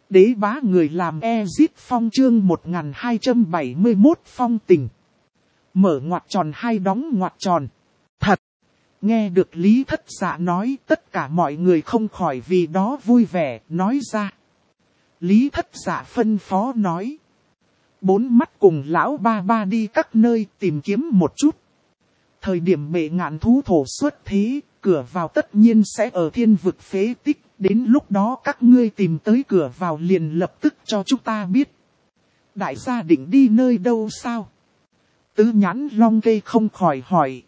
Đế bá người làm Ezit Phong chương 1271 phong tình. Mở ngoặc tròn hai đóng ngoặc tròn. Thật! Nghe được Lý Thất Dạ nói, tất cả mọi người không khỏi vì đó vui vẻ, nói ra. Lý Thất Dạ phân phó nói. 4 mắt cùng lão ba ba đi các nơi tìm kiếm một chút. Thời điểm bệ ngạn thú thổ xuất thế, cửa vào tất nhiên sẽ ở thiên vực phế tích. Đến lúc đó các ngươi tìm tới cửa vào liền lập tức cho chúng ta biết. Đại gia định đi nơi đâu sao? Tứ nhãn long cây không khỏi hỏi.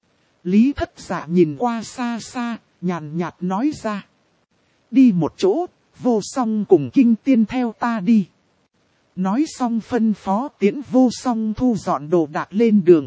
Lý Thất Dạ nhìn qua xa xa, nhàn nhạt nói ra. Đi một chỗ, Vô Song cùng Kinh Tiên theo ta đi. Nói xong phân phó Tiễn Vô Song thu dọn đồ đạc lên đường.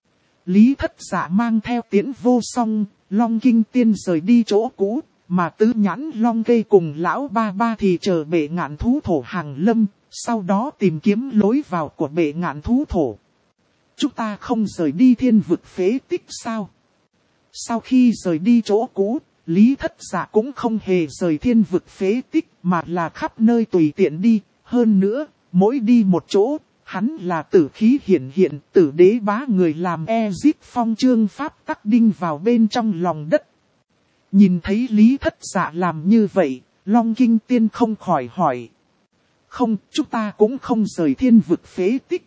Lý Thất Dạ mang theo Tiễn Vô Song, Long Kinh Tiên rời đi chỗ cũ. Mà tứ nhãn long cây cùng lão ba ba thì chờ bệ ngạn thú thổ hàng lâm, sau đó tìm kiếm lối vào của bệ ngạn thú thổ. Chúng ta không rời đi thiên vực phế tích sao? Sau khi rời đi chỗ cũ, Lý Thất Dạ cũng không hề rời thiên vực phế tích mà là khắp nơi tùy tiện đi. Hơn nữa, mỗi đi một chỗ, hắn là tử khí hiển hiện, tử đế bá người làm Ezit Phong chương pháp tắc đinh vào bên trong lòng đất. Nhìn thấy Lý Thất Dạ làm như vậy, Long Kinh Tiên không khỏi hỏi. Không, chúng ta cũng không rời thiên vực phế tích.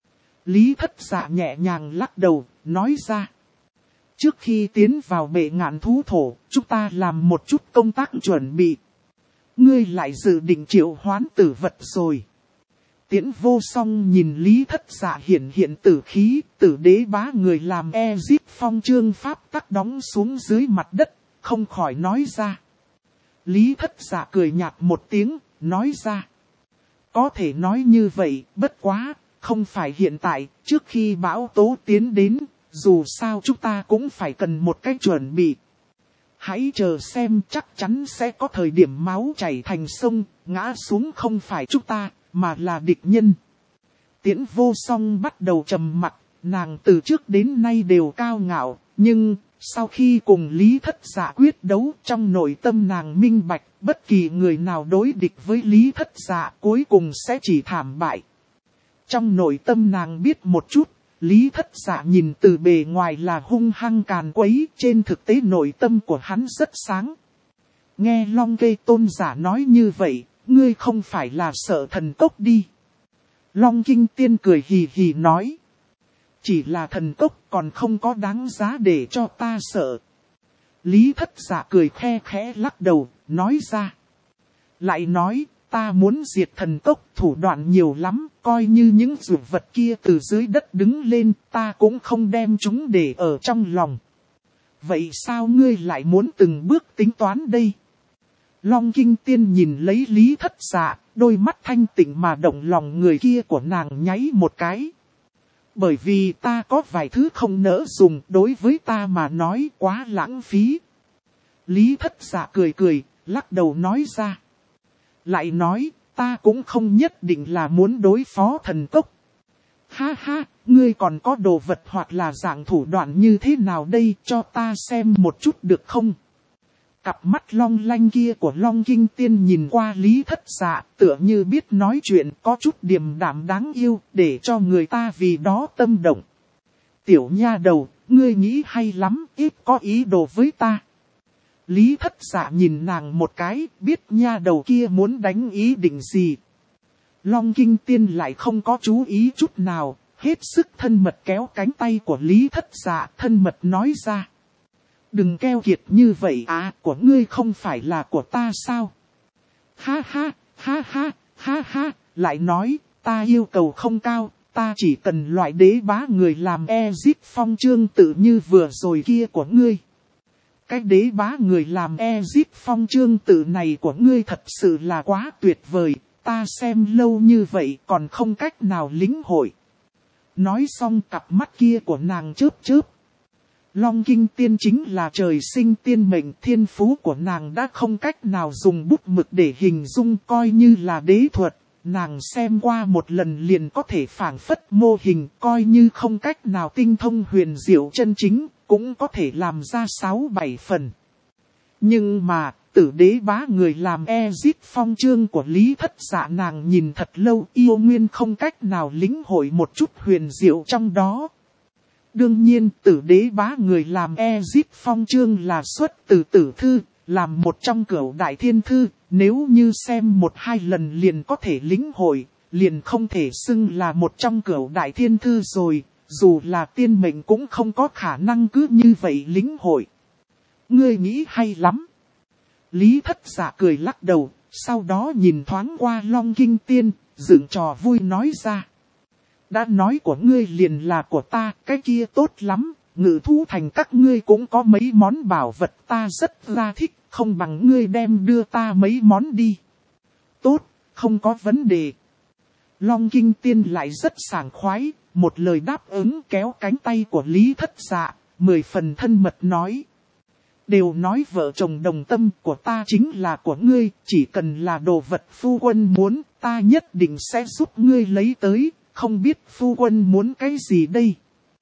Lý Thất Dạ nhẹ nhàng lắc đầu, nói ra. Trước khi tiến vào bệ ngạn thú thổ, chúng ta làm một chút công tác chuẩn bị. Ngươi lại dự định triệu hoán tử vật rồi. Tiễn Vô Song nhìn Lý Thất Dạ hiển hiện tử khí, tử đế bá người làm Ezit Phong chương pháp tắc đóng xuống dưới mặt đất. Không khỏi nói ra. Lý Thất Dạ cười nhạt một tiếng, nói ra. Có thể nói như vậy, bất quá, không phải hiện tại, trước khi bão tố tiến đến, dù sao chúng ta cũng phải cần một cách chuẩn bị. Hãy chờ xem, chắc chắn sẽ có thời điểm máu chảy thành sông, ngã xuống không phải chúng ta, mà là địch nhân. Tiễn Vô Song bắt đầu trầm mặc, nàng từ trước đến nay đều cao ngạo, nhưng sau khi cùng Lý Thất Dạ quyết đấu trong nội tâm nàng minh bạch, bất kỳ người nào đối địch với Lý Thất Dạ cuối cùng sẽ chỉ thảm bại. Trong nội tâm nàng biết một chút, Lý Thất Dạ nhìn từ bề ngoài là hung hăng càn quấy, trên thực tế nội tâm của hắn rất sáng. Nghe Long Cây Tôn giả nói như vậy, ngươi không phải là sợ thần tốc đi. Long Kinh Tiên cười hì hì nói. Chỉ là thần tốc còn không có đáng giá để cho ta sợ. Lý Thất Dạ cười khe khẽ lắc đầu, nói ra. Lại nói, ta muốn diệt thần tốc thủ đoạn nhiều lắm, coi như những dụ vật kia từ dưới đất đứng lên, ta cũng không đem chúng để ở trong lòng. Vậy sao ngươi lại muốn từng bước tính toán đây? Long Kinh Tiên nhìn lấy Lý Thất Dạ, đôi mắt thanh tịnh mà động lòng người kia của nàng nháy một cái. Bởi vì ta có vài thứ không nỡ dùng, đối với ta mà nói quá lãng phí. Lý Thất Dạ cười cười, lắc đầu nói ra. Lại nói, ta cũng không nhất định là muốn đối phó thần cốc. Ha ha, ngươi còn có đồ vật hoặc là dạng thủ đoạn như thế nào đây, cho ta xem một chút được không? Cặp mắt long lanh kia của Long Kinh Tiên nhìn qua Lý Thất Dạ, tựa như biết nói chuyện có chút điềm đạm đáng yêu, để cho người ta vì đó tâm động. Tiểu nha đầu, ngươi nghĩ hay lắm, ít có ý đồ với ta. Lý Thất Dạ nhìn nàng một cái, biết nha đầu kia muốn đánh ý định gì. Long Kinh Tiên lại không có chú ý chút nào, hết sức thân mật kéo cánh tay của Lý Thất Dạ, thân mật nói ra. Đừng keo kiệt như vậy à, của ngươi không phải là của ta sao? Ha ha, ha ha, ha ha, lại nói, ta yêu cầu không cao, ta chỉ cần loại đế bá người làm Ezit Phong chương tự như vừa rồi kia của ngươi. Cái đế bá người làm Ezit Phong chương tự này của ngươi thật sự là quá tuyệt vời, ta xem lâu như vậy còn không cách nào lĩnh hội. Nói xong cặp mắt kia của nàng chớp chớp. Long Kinh Tiên chính là trời sinh tiên mệnh, thiên phú của nàng đã không cách nào dùng bút mực để hình dung, coi như là đế thuật. Nàng xem qua một lần liền có thể phảng phất mô hình, coi như không cách nào tinh thông huyền diệu chân chính, cũng có thể làm ra 6-7 phần. Nhưng mà, Tử đế bá người làm Ezit Phong chương của Lý Thất Dạ nàng nhìn thật lâu yêu nguyên không cách nào lĩnh hội một chút huyền diệu trong đó. Đương nhiên tử đế bá người làm Ezit Phong chương là xuất từ tử thư, làm một trong cửu đại thiên thư, nếu như xem 1-2 lần liền có thể lĩnh hội, liền không thể xưng là một trong cửu đại thiên thư rồi, dù là tiên mệnh cũng không có khả năng cứ như vậy lĩnh hội. Ngươi nghĩ hay lắm. Lý Thất Dạ cười lắc đầu, sau đó nhìn thoáng qua Long Kinh Tiên, dựng trò vui nói ra. Đã nói của ngươi liền là của ta, cái kia tốt lắm, Ngự Thú Thành các ngươi cũng có mấy món bảo vật ta rất là thích, không bằng ngươi đem đưa ta mấy món đi. Tốt, không có vấn đề. Long Kinh Tiên lại rất sảng khoái, một lời đáp ứng kéo cánh tay của Lý Thất Dạ, 10 phần thân mật nói. Đều nói vợ chồng đồng tâm của ta chính là của ngươi, chỉ cần là đồ vật phu quân muốn, ta nhất định sẽ giúp ngươi lấy tới, không biết phu quân muốn cái gì đây.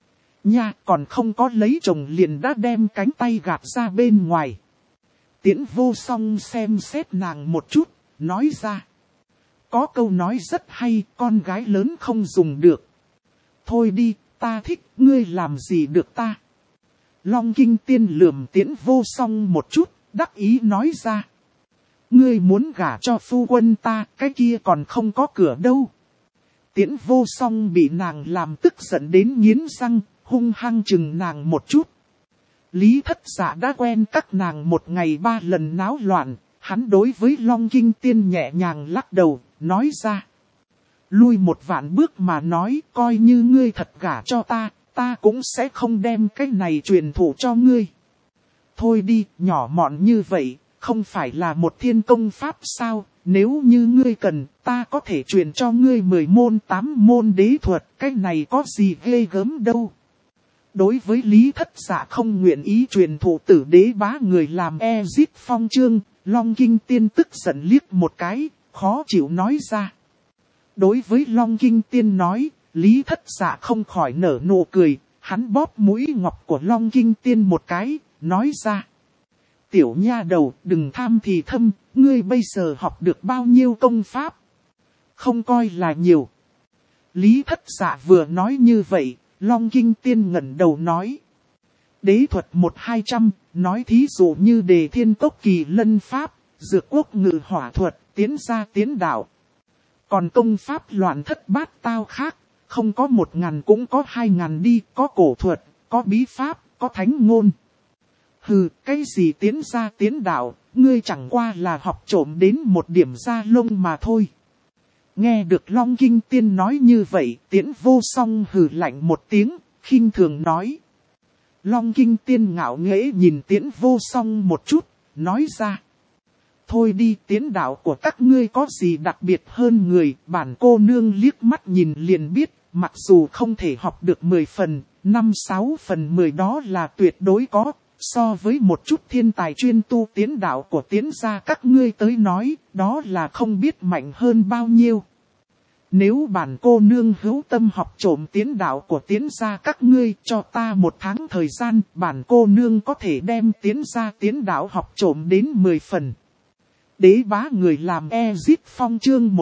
Nha, còn không có lấy chồng liền đã đem cánh tay gạt ra bên ngoài. Tiễn Vô Song xem xét nàng một chút, nói ra. Có câu nói rất hay, con gái lớn không dùng được. Thôi đi, ta thích, ngươi làm gì được ta. Long Kinh Tiên lườm Tiễn Vô Song một chút, đắc ý nói ra. Ngươi muốn gả cho phu quân ta, cái kia còn không có cửa đâu. Tiễn Vô Song bị nàng làm tức giận đến nghiến răng, hung hăng chừng nàng một chút. Lý Thất Dạ đã quen các nàng 1 ngày 3 lần náo loạn, hắn đối với Long Kinh Tiên nhẹ nhàng lắc đầu, nói ra. Lui 1 vạn bước mà nói, coi như ngươi thật gả cho ta, ta cũng sẽ không đem cái này truyền thụ cho ngươi. Thôi đi, nhỏ mọn như vậy, không phải là một thiên công pháp sao, nếu như ngươi cần, ta có thể truyền cho ngươi 10 môn 8 môn đế thuật, cái này có gì ghê gớm đâu. Đối với Lý Thất Dạ không nguyện ý truyền thụ tử đế bá người làm Ezit Phong chương, Long Kinh Tiên tức giận liếc một cái, khó chịu nói ra. Đối với Long Kinh Tiên nói, Lý Thất Dạ không khỏi nở nụ cười, hắn bóp mũi ngọc của Long Kinh Tiên một cái, nói ra. Tiểu nha đầu, đừng tham thì thâm, ngươi bây giờ học được bao nhiêu công pháp? Không coi là nhiều. Lý Thất Dạ vừa nói như vậy, Long Kinh Tiên ngẩng đầu nói. Đế thuật 1-200, nói thí dụ như Đề Thiên Cốc Kỳ Lân Pháp, Dược Quốc Ngự Hỏa Thuật, Tiến Gia Tiến Đạo. Còn công pháp loạn thất bát tao khác, không có 1000 cũng có 2000 đi, có cổ thuật, có bí pháp, có thánh ngôn. Hừ, cái gì tiến gia tiến đạo, ngươi chẳng qua là học trộm đến một điểm da lông mà thôi. Nghe được Long Kinh Tiên nói như vậy, Tiễn Vô Song hừ lạnh một tiếng, khinh thường nói. Long Kinh Tiên ngạo nghễ nhìn Tiễn Vô Song một chút, nói ra. Thôi đi, tiến đạo của các ngươi có gì đặc biệt hơn người, bản cô nương liếc mắt nhìn liền biết, mặc dù không thể học được 10 phần, 5-6 phần 10 đó là tuyệt đối có. So với một chút thiên tài chuyên tu tiến đạo của tiến gia các ngươi tới nói, đó là không biết mạnh hơn bao nhiêu. Nếu bản cô nương hữu tâm học trộm tiến đạo của tiến gia các ngươi cho ta 1 tháng thời gian, bản cô nương có thể đem tiến gia tiến đạo học trộm đến 10 phần. Đế bá người làm Ezit Phong chương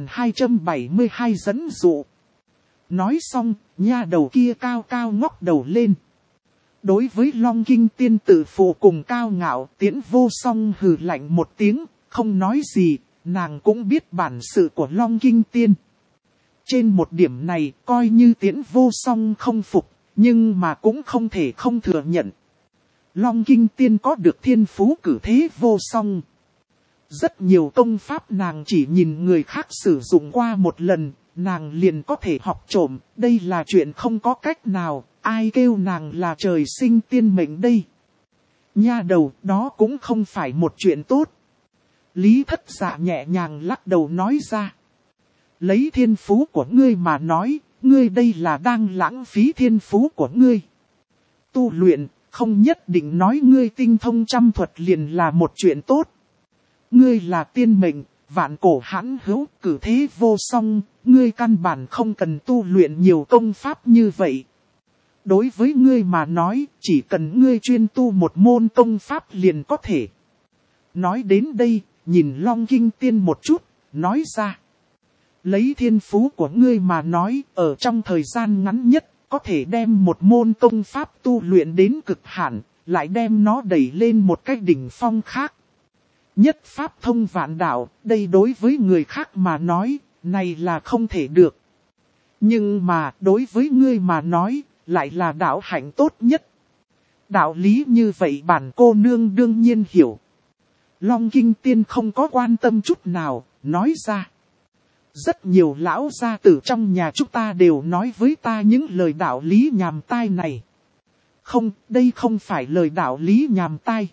1272 dẫn dụ. Nói xong, nha đầu kia cao cao ngóc đầu lên. Đối với Long Kinh Tiên tự phụ cùng cao ngạo, Tiễn Vô Song hừ lạnh một tiếng, không nói gì, nàng cũng biết bản sự của Long Kinh Tiên. Trên một điểm này, coi như Tiễn Vô Song không phục, nhưng mà cũng không thể không thừa nhận. Long Kinh Tiên có được thiên phú cử thế vô song. Rất nhiều công pháp nàng chỉ nhìn người khác sử dụng qua một lần, nàng liền có thể học trộm, đây là chuyện không có cách nào. Ai kêu nàng là trời sinh tiên mệnh đây? Nha đầu, đó cũng không phải một chuyện tốt. Lý Thất Dạ nhẹ nhàng lắc đầu nói ra. Lấy thiên phú của ngươi mà nói, ngươi đây là đang lãng phí thiên phú của ngươi. Tu luyện, không nhất định nói ngươi tinh thông trăm thuật liền là một chuyện tốt. Ngươi là tiên mệnh, vạn cổ hãn hữu, cử thế vô song, ngươi căn bản không cần tu luyện nhiều công pháp như vậy. Đối với ngươi mà nói, chỉ cần ngươi chuyên tu một môn công pháp liền có thể. Nói đến đây, nhìn Long Kinh Tiên một chút, nói ra. Lấy thiên phú của ngươi mà nói, ở trong thời gian ngắn nhất, có thể đem một môn công pháp tu luyện đến cực hạn, lại đem nó đẩy lên một cái đỉnh phong khác. Nhất pháp thông vạn đạo, đây đối với người khác mà nói, này là không thể được. Nhưng mà đối với ngươi mà nói, lại là đạo hạnh tốt nhất. Đạo lý như vậy bản cô nương đương nhiên hiểu. Long Kinh Tiên không có quan tâm chút nào, nói ra. Rất nhiều lão gia tử trong nhà chúng ta đều nói với ta những lời đạo lý nhàm tai này. Không, đây không phải lời đạo lý nhàm tai.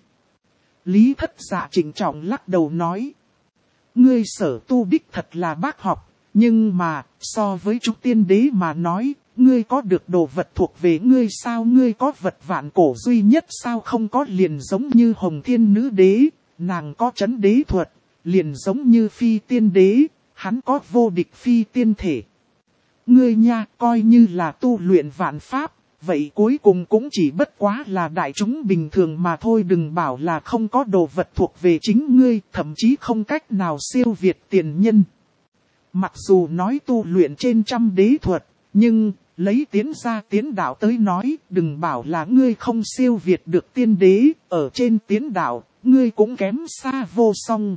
Lý Thất Dạ trịnh trọng lắc đầu nói. Ngươi sở tu đích thật là bác học, nhưng mà, so với chúng tiên đế mà nói, ngươi có được đồ vật thuộc về ngươi sao, ngươi có vật vạn cổ duy nhất sao, không có, liền giống như Hồng Thiên Nữ Đế, nàng có trấn đế thuật, liền giống như Phi Tiên Đế, hắn có vô địch phi tiên thể. Ngươi nha, coi như là tu luyện vạn pháp, vậy cuối cùng cũng chỉ bất quá là đại chúng bình thường mà thôi, đừng bảo là không có đồ vật thuộc về chính ngươi, thậm chí không cách nào siêu việt tiền nhân. Mặc dù nói tu luyện trên trăm đế thuật, nhưng lấy tiến ra tiến đạo tới nói, đừng bảo là ngươi không siêu việt được tiên đế, ở trên tiến đạo, ngươi cũng kém xa vô song.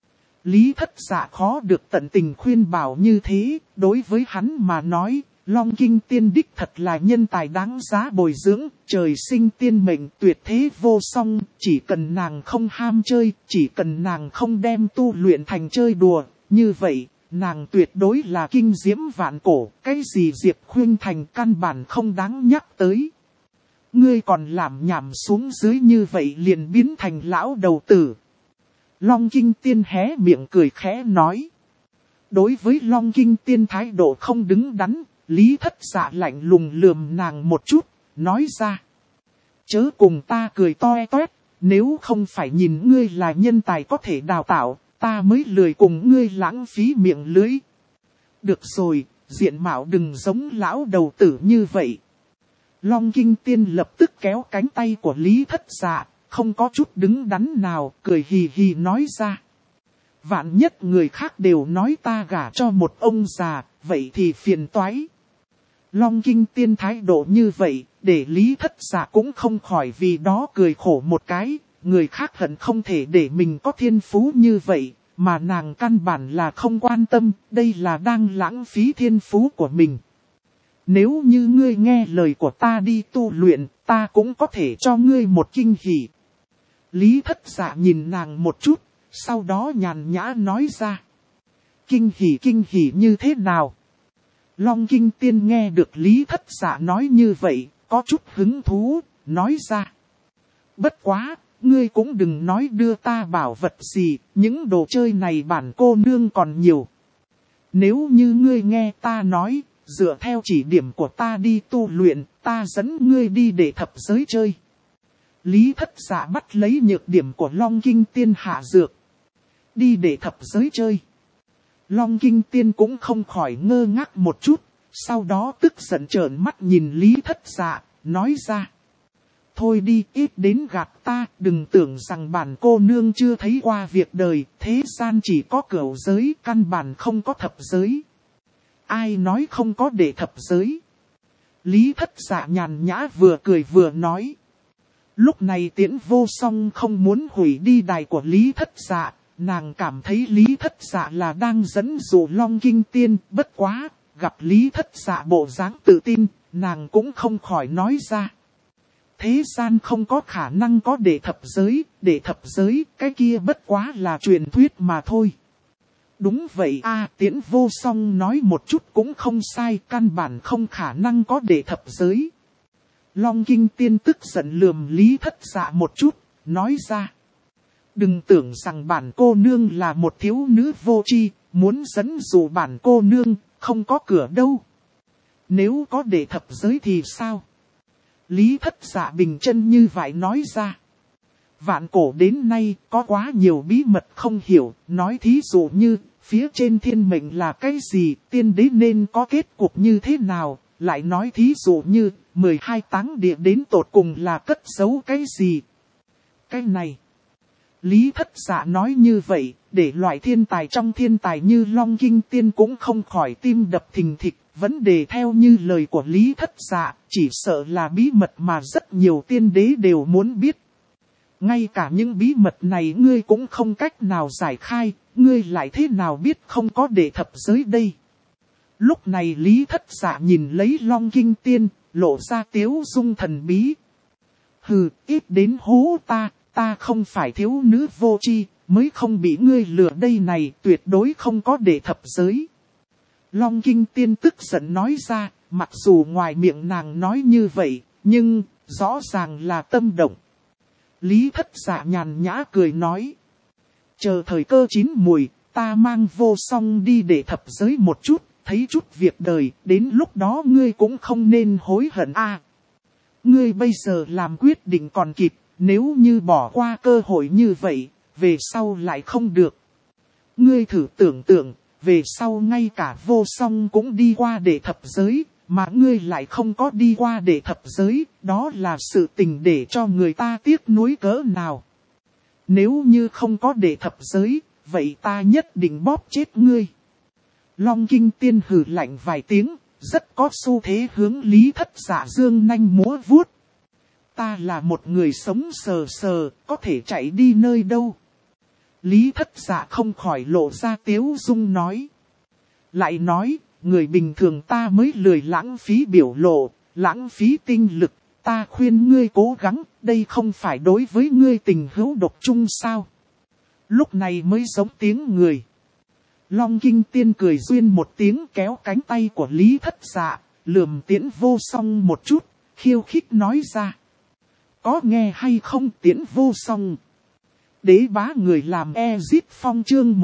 Lý Thất Dạ khó được tận tình khuyên bảo như thế, đối với hắn mà nói, Long Kinh Tiên đích thật là nhân tài đáng giá bồi dưỡng, trời sinh tiên mệnh tuyệt thế vô song, chỉ cần nàng không ham chơi, chỉ cần nàng không đem tu luyện thành chơi đùa, như vậy, nàng tuyệt đối là kinh diễm vạn cổ, cái gì Diệp Khuynh Thành căn bản không đáng nhắc tới. Ngươi còn làm nhảm xuống dưới như vậy liền biến thành lão đầu tử. Long Kinh Tiên hé miệng cười khẽ nói. Đối với Long Kinh Tiên thái độ không đứng đắn, Lý Thất Dạ lạnh lùng lườm nàng một chút, nói ra. Chớ cùng ta cười toe toét, nếu không phải nhìn ngươi là nhân tài có thể đào tạo, ta mới lười cùng ngươi lãng phí miệng lưới. Được rồi, diện mạo đừng giống lão đầu tử như vậy. Long Kinh Tiên lập tức kéo cánh tay của Lý Thất Dạ. Không có chút đứng đắn nào, cười hì hì nói ra. Vạn nhất người khác đều nói ta gả cho một ông già, vậy thì phiền toái. Long Kinh Tiên thái độ như vậy, để Lý Thất Dạ cũng không khỏi vì đó cười khổ một cái. Người khác hận không thể để mình có thiên phú như vậy, mà nàng căn bản là không quan tâm, đây là đang lãng phí thiên phú của mình. Nếu như ngươi nghe lời của ta đi tu luyện, ta cũng có thể cho ngươi một kinh hỉ. Lý Thất Dạ nhìn nàng một chút, sau đó nhàn nhã nói ra. Kinh hỉ như thế nào? Long Kinh Tiên nghe được Lý Thất Dạ nói như vậy, có chút hứng thú, nói ra. Bất quá, ngươi cũng đừng nói đưa ta bảo vật gì, những đồ chơi này bản cô nương còn nhiều. Nếu như ngươi nghe ta nói, dựa theo chỉ điểm của ta đi tu luyện, ta dẫn ngươi đi để thập giới chơi. Lý Thất Dạ bắt lấy nhược điểm của Long Kinh Tiên hạ dược. Đi để thập giới chơi. Long Kinh Tiên cũng không khỏi ngơ ngác một chút. Sau đó tức giận trợn mắt nhìn Lý Thất Dạ, nói ra. Thôi đi, ít đến gạt ta, đừng tưởng rằng bản cô nương chưa thấy qua việc đời. Thế gian chỉ có cửu giới, căn bản không có thập giới. Ai nói không có để thập giới? Lý Thất Dạ nhàn nhã vừa cười vừa nói. Lúc này Tiễn Vô Song không muốn hủy đi đài của Lý Thất Dạ, nàng cảm thấy Lý Thất Dạ là đang dẫn dụ Long Kinh Tiên, bất quá, gặp Lý Thất Dạ bộ dáng tự tin, nàng cũng không khỏi nói ra. Thế gian không có khả năng có để thập giới, cái kia bất quá là truyền thuyết mà thôi. Đúng vậy a, Tiễn Vô Song nói một chút cũng không sai, căn bản không khả năng có để thập giới. Long Kinh Tiên tức giận lườm Lý Thất Dạ một chút, nói ra. Đừng tưởng rằng bản cô nương là một thiếu nữ vô tri, muốn dẫn dụ bản cô nương, không có cửa đâu. Nếu có để thập giới thì sao? Lý Thất Dạ bình chân như vậy nói ra. Vạn cổ đến nay có quá nhiều bí mật không hiểu, nói thí dụ như, phía trên thiên mệnh là cái gì, tiên đế nên có kết cục như thế nào, lại nói thí dụ như, 12 táng địa đến tột cùng là cất giấu cái gì. Cái này, Lý Thất Dạ nói như vậy, để loại thiên tài trong thiên tài như Long Kinh Tiên cũng không khỏi tim đập thình thịch. Vấn đề theo như lời của Lý Thất Dạ, chỉ sợ là bí mật mà rất nhiều tiên đế đều muốn biết. Ngay cả những bí mật này ngươi cũng không cách nào giải khai, ngươi lại thế nào biết không có đệ thập giới đây. Lúc này Lý Thất Dạ nhìn lấy Long Kinh Tiên, lộ ra tiếu dung thần bí. Hừ, ít đến hố ta không phải thiếu nữ vô tri, mới không bị ngươi lừa đây này, tuyệt đối không có đệ thập giới. Long Kinh Tiên tức giận nói ra, mặc dù ngoài miệng nàng nói như vậy, nhưng rõ ràng là tâm động. Lý Thất Dạ nhàn nhã cười nói. Chờ thời cơ chín mùi, ta mang Vô Song đi để thập giới một chút, thấy chút việc đời, đến lúc đó ngươi cũng không nên hối hận a. Ngươi bây giờ làm quyết định còn kịp, nếu như bỏ qua cơ hội như vậy, về sau lại không được. Ngươi thử tưởng tượng, về sau ngay cả Vô Song cũng đi qua để thập giới, mà ngươi lại không có đi qua để thập giới, đó là sự tình để cho người ta tiếc nuối cỡ nào. Nếu như không có để thập giới, vậy ta nhất định bóp chết ngươi. Long Kinh Tiên hừ lạnh vài tiếng, rất có xu thế hướng Lý Thất Dạ dương nanh múa vuốt. Ta là một người sống sờ sờ, có thể chạy đi nơi đâu. Lý Thất Dạ không khỏi lộ ra tiếu dung nói. Lại nói, người bình thường ta mới lười lãng phí biểu lộ, lãng phí tinh lực, ta khuyên ngươi cố gắng, đây không phải đối với ngươi tình hữu độc chung sao. Lúc này mới giống tiếng người. Long Kinh Tiên cười duyên một tiếng kéo cánh tay của Lý Thất Dạ, lườm Tiễn Vô Song một chút, khiêu khích nói ra. Có nghe hay không Tiễn Vô Song? Đế bá người làm Ezit Phong chương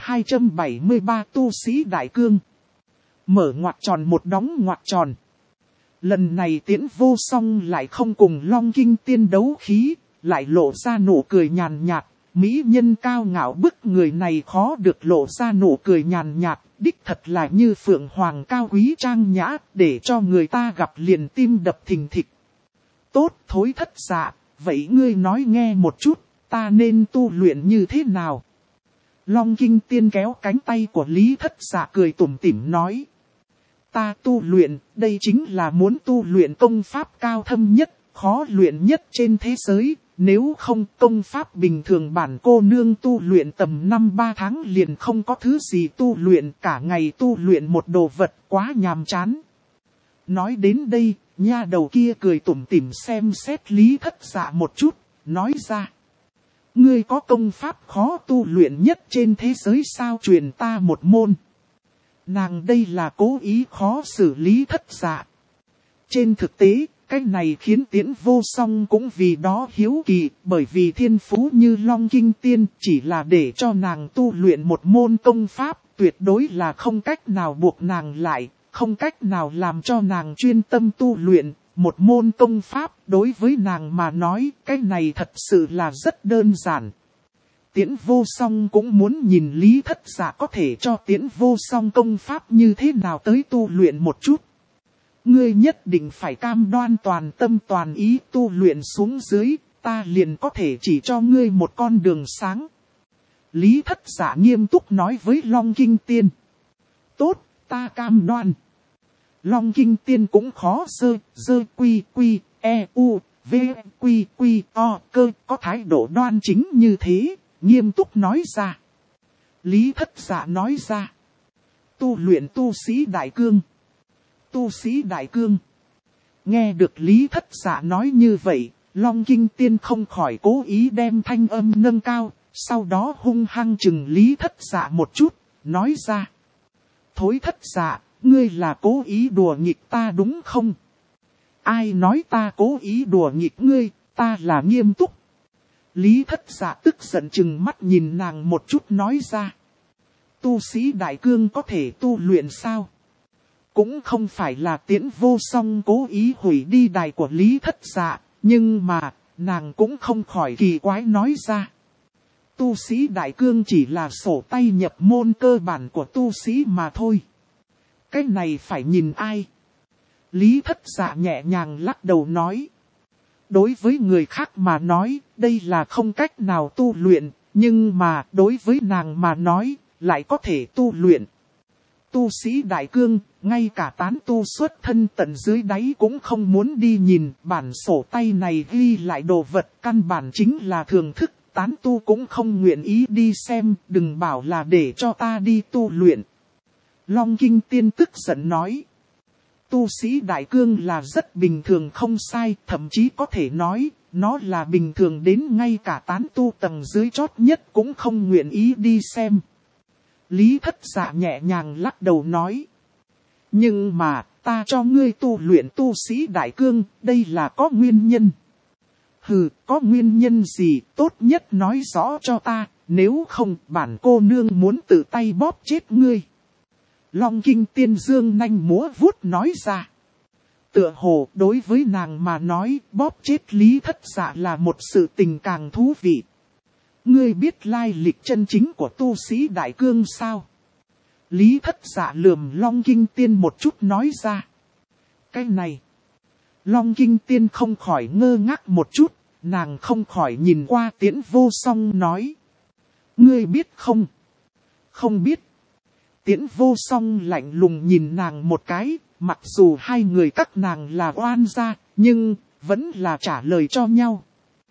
1273 tu sĩ đại cương. Mở ngoặc tròn một đóng ngoặc tròn. Lần này Tiễn Vô Song lại không cùng Long Kinh Tiên đấu khí, lại lộ ra nụ cười nhàn nhạt. Mỹ nhân cao ngạo bức người này khó được lộ ra nụ cười nhàn nhạt, đích thật là như phượng hoàng cao quý trang nhã, để cho người ta gặp liền tim đập thình thịch. Tốt thối Thất Dạ, vậy ngươi nói nghe một chút, ta nên tu luyện như thế nào? Long Kinh Tiên kéo cánh tay của Lý Thất Dạ cười tủm tỉm nói. Ta tu luyện, đây chính là muốn tu luyện công pháp cao thâm nhất, khó luyện nhất trên thế giới. Nếu không công pháp bình thường bản cô nương tu luyện tầm 5-3 tháng liền không có thứ gì tu luyện, cả ngày tu luyện một đồ vật quá nhàm chán. Nói đến đây, nha đầu kia cười tủm tỉm xem xét Lý Thất Dạ một chút, nói ra. Ngươi có công pháp khó tu luyện nhất trên thế giới sao, truyền ta một môn. Nàng đây là cố ý khó xử Lý Thất Dạ. Trên thực tế, cái này khiến Tiễn Vô Song cũng vì đó hiếu kỳ, bởi vì thiên phú như Long Kinh Tiên chỉ là để cho nàng tu luyện một môn công pháp, tuyệt đối là không cách nào buộc nàng lại, không cách nào làm cho nàng chuyên tâm tu luyện. Một môn công pháp đối với nàng mà nói, cái này thật sự là rất đơn giản. Tiễn Vô Song cũng muốn nhìn Lý Thất Dạ có thể cho Tiễn Vô Song công pháp như thế nào tới tu luyện một chút. Ngươi nhất định phải cam đoan toàn tâm toàn ý tu luyện xuống dưới, ta liền có thể chỉ cho ngươi một con đường sáng. Lý Thất Dạ nghiêm túc nói với Long Kinh Tiên. Tốt, ta cam đoan. Long Kinh Tiên cũng khó cơ có thái độ đoan chính như thế, nghiêm túc nói ra. Lý Thất Dạ nói ra. Tu luyện tu sĩ đại cương. Tu sĩ đại cương. Nghe được Lý Thất Dạ nói như vậy, Long Kinh Tiên không khỏi cố ý đem thanh âm nâng cao, sau đó hung hăng chừng Lý Thất Dạ một chút, nói ra. Thối Thất Dạ, ngươi là cố ý đùa nghịch ta đúng không? Ai nói ta cố ý đùa nghịch ngươi, ta là nghiêm túc. Lý Thất Dạ tức giận chừng mắt nhìn nàng một chút nói ra. Tu sĩ đại cương có thể tu luyện sao? Cũng không phải là Tiễn Vô Song cố ý hủy đi đài của Lý Thất Dạ, nhưng mà, nàng cũng không khỏi kỳ quái nói ra. Tu sĩ đại cương chỉ là sổ tay nhập môn cơ bản của tu sĩ mà thôi. Cái này phải nhìn ai? Lý Thất Dạ nhẹ nhàng lắc đầu nói. đối với người khác mà nói, đây là không cách nào tu luyện, nhưng mà đối với nàng mà nói, lại có thể tu luyện. Tu sĩ đại cương, ngay cả tán tu xuất thân tận dưới đáy cũng không muốn đi nhìn, bản sổ tay này ghi lại đồ vật căn bản chính là thưởng thức, tán tu cũng không nguyện ý đi xem, đừng bảo là để cho ta đi tu luyện. Long Kinh Tiên tức giận nói. Tu sĩ đại cương là rất bình thường không sai, thậm chí có thể nói, nó là bình thường đến ngay cả tán tu tầng dưới chót nhất cũng không nguyện ý đi xem. Lý Thất Dạ nhẹ nhàng lắc đầu nói. Nhưng mà, ta cho ngươi tu luyện tu sĩ đại cương, đây là có nguyên nhân. Hừ, có nguyên nhân gì, tốt nhất nói rõ cho ta, nếu không bản cô nương muốn tự tay bóp chết ngươi. Long Kinh Tiên dương nanh múa vuốt nói ra. Tựa hồ đối với nàng mà nói bóp chết Lý Thất Dạ là một sự tình càng thú vị. Ngươi biết lai lịch chân chính của tu sĩ đại cương sao? Lý Thất Dạ lườm Long Kinh Tiên một chút nói ra. Cái này. Long Kinh Tiên không khỏi ngơ ngác một chút, nàng không khỏi nhìn qua Tiễn Vô Song nói. Ngươi biết không? Không biết. Tiễn Vô Song lạnh lùng nhìn nàng một cái, mặc dù hai người các nàng là oan gia, nhưng vẫn là trả lời cho nhau.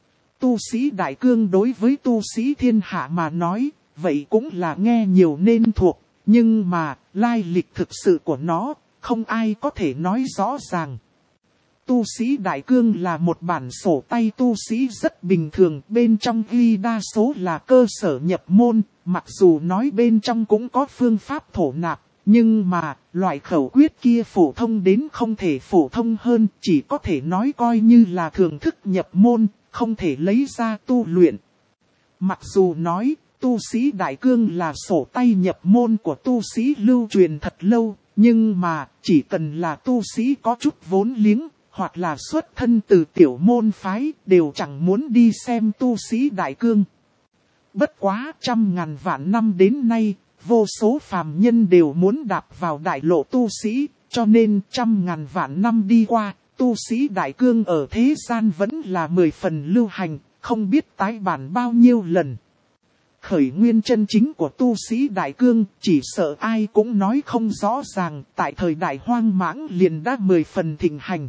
Tu sĩ đại cương đối với tu sĩ thiên hạ mà nói, vậy cũng là nghe nhiều nên thuộc, nhưng mà lai lịch thực sự của nó, không ai có thể nói rõ ràng. Tu sĩ đại cương là một bản sổ tay tu sĩ rất bình thường, bên trong ghi đa số là cơ sở nhập môn, mặc dù nói bên trong cũng có phương pháp thổ nạp, nhưng mà loại khẩu quyết kia phổ thông đến không thể phổ thông hơn, chỉ có thể nói coi như là thưởng thức nhập môn, không thể lấy ra tu luyện. Mặc dù nói tu sĩ đại cương là sổ tay nhập môn của tu sĩ lưu truyền thật lâu, nhưng mà chỉ cần là tu sĩ có chút vốn liếng, hoặc là xuất thân từ tiểu môn phái, đều chẳng muốn đi xem tu sĩ đại cương. Bất quá 100.000 vạn năm đến nay, vô số phàm nhân đều muốn đạp vào đại lộ tu sĩ, cho nên 100.000 vạn năm đi qua, tu sĩ đại cương ở thế gian vẫn là 10 phần lưu hành, không biết tái bản bao nhiêu lần. Khởi nguyên chân chính của tu sĩ đại cương, chỉ sợ ai cũng nói không rõ ràng, tại thời đại hoang mãng liền đã 10 phần thịnh hành.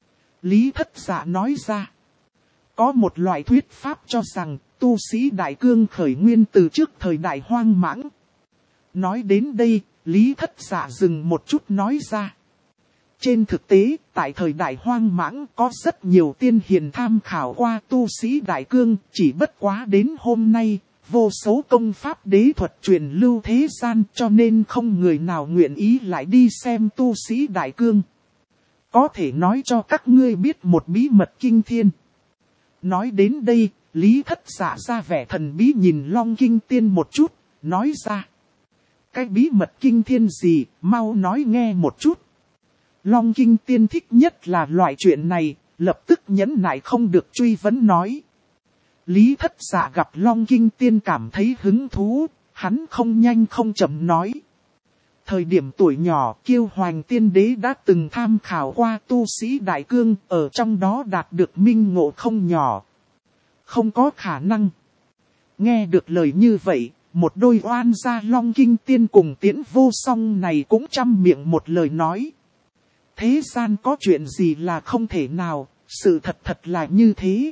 Lý Thất Dạ nói ra, có một loại thuyết pháp cho rằng, tu sĩ đại cương khởi nguyên từ trước thời đại hoang mãng. Nói đến đây, Lý Thất Dạ dừng một chút nói ra. Trên thực tế, tại thời đại hoang mãng có rất nhiều tiên hiền tham khảo qua tu sĩ đại cương, chỉ bất quá đến hôm nay, vô số công pháp đế thuật truyền lưu thế gian cho nên không người nào nguyện ý lại đi xem tu sĩ đại cương. Có thể nói cho các ngươi biết một bí mật kinh thiên. Nói đến đây, Lý Thất Dạ ra vẻ thần bí nhìn Long Kinh Tiên một chút, nói ra. Cái bí mật kinh thiên gì, mau nói nghe một chút. Long Kinh Tiên thích nhất là loại chuyện này, lập tức nhẫn nại không được truy vấn nói. Lý Thất Dạ gặp Long Kinh Tiên cảm thấy hứng thú, hắn không nhanh không chậm nói. Thời điểm tuổi nhỏ, Kiêu Hoành Tiên Đế đã từng tham khảo qua tu sĩ đại cương, ở trong đó đạt được minh ngộ không nhỏ. Không có khả năng. Nghe được lời như vậy, một đôi oan gia Long Kinh Tiên cùng Tiễn Vô Song này cũng trăm miệng một lời nói. Thế gian có chuyện gì là không thể nào, sự thật là như thế.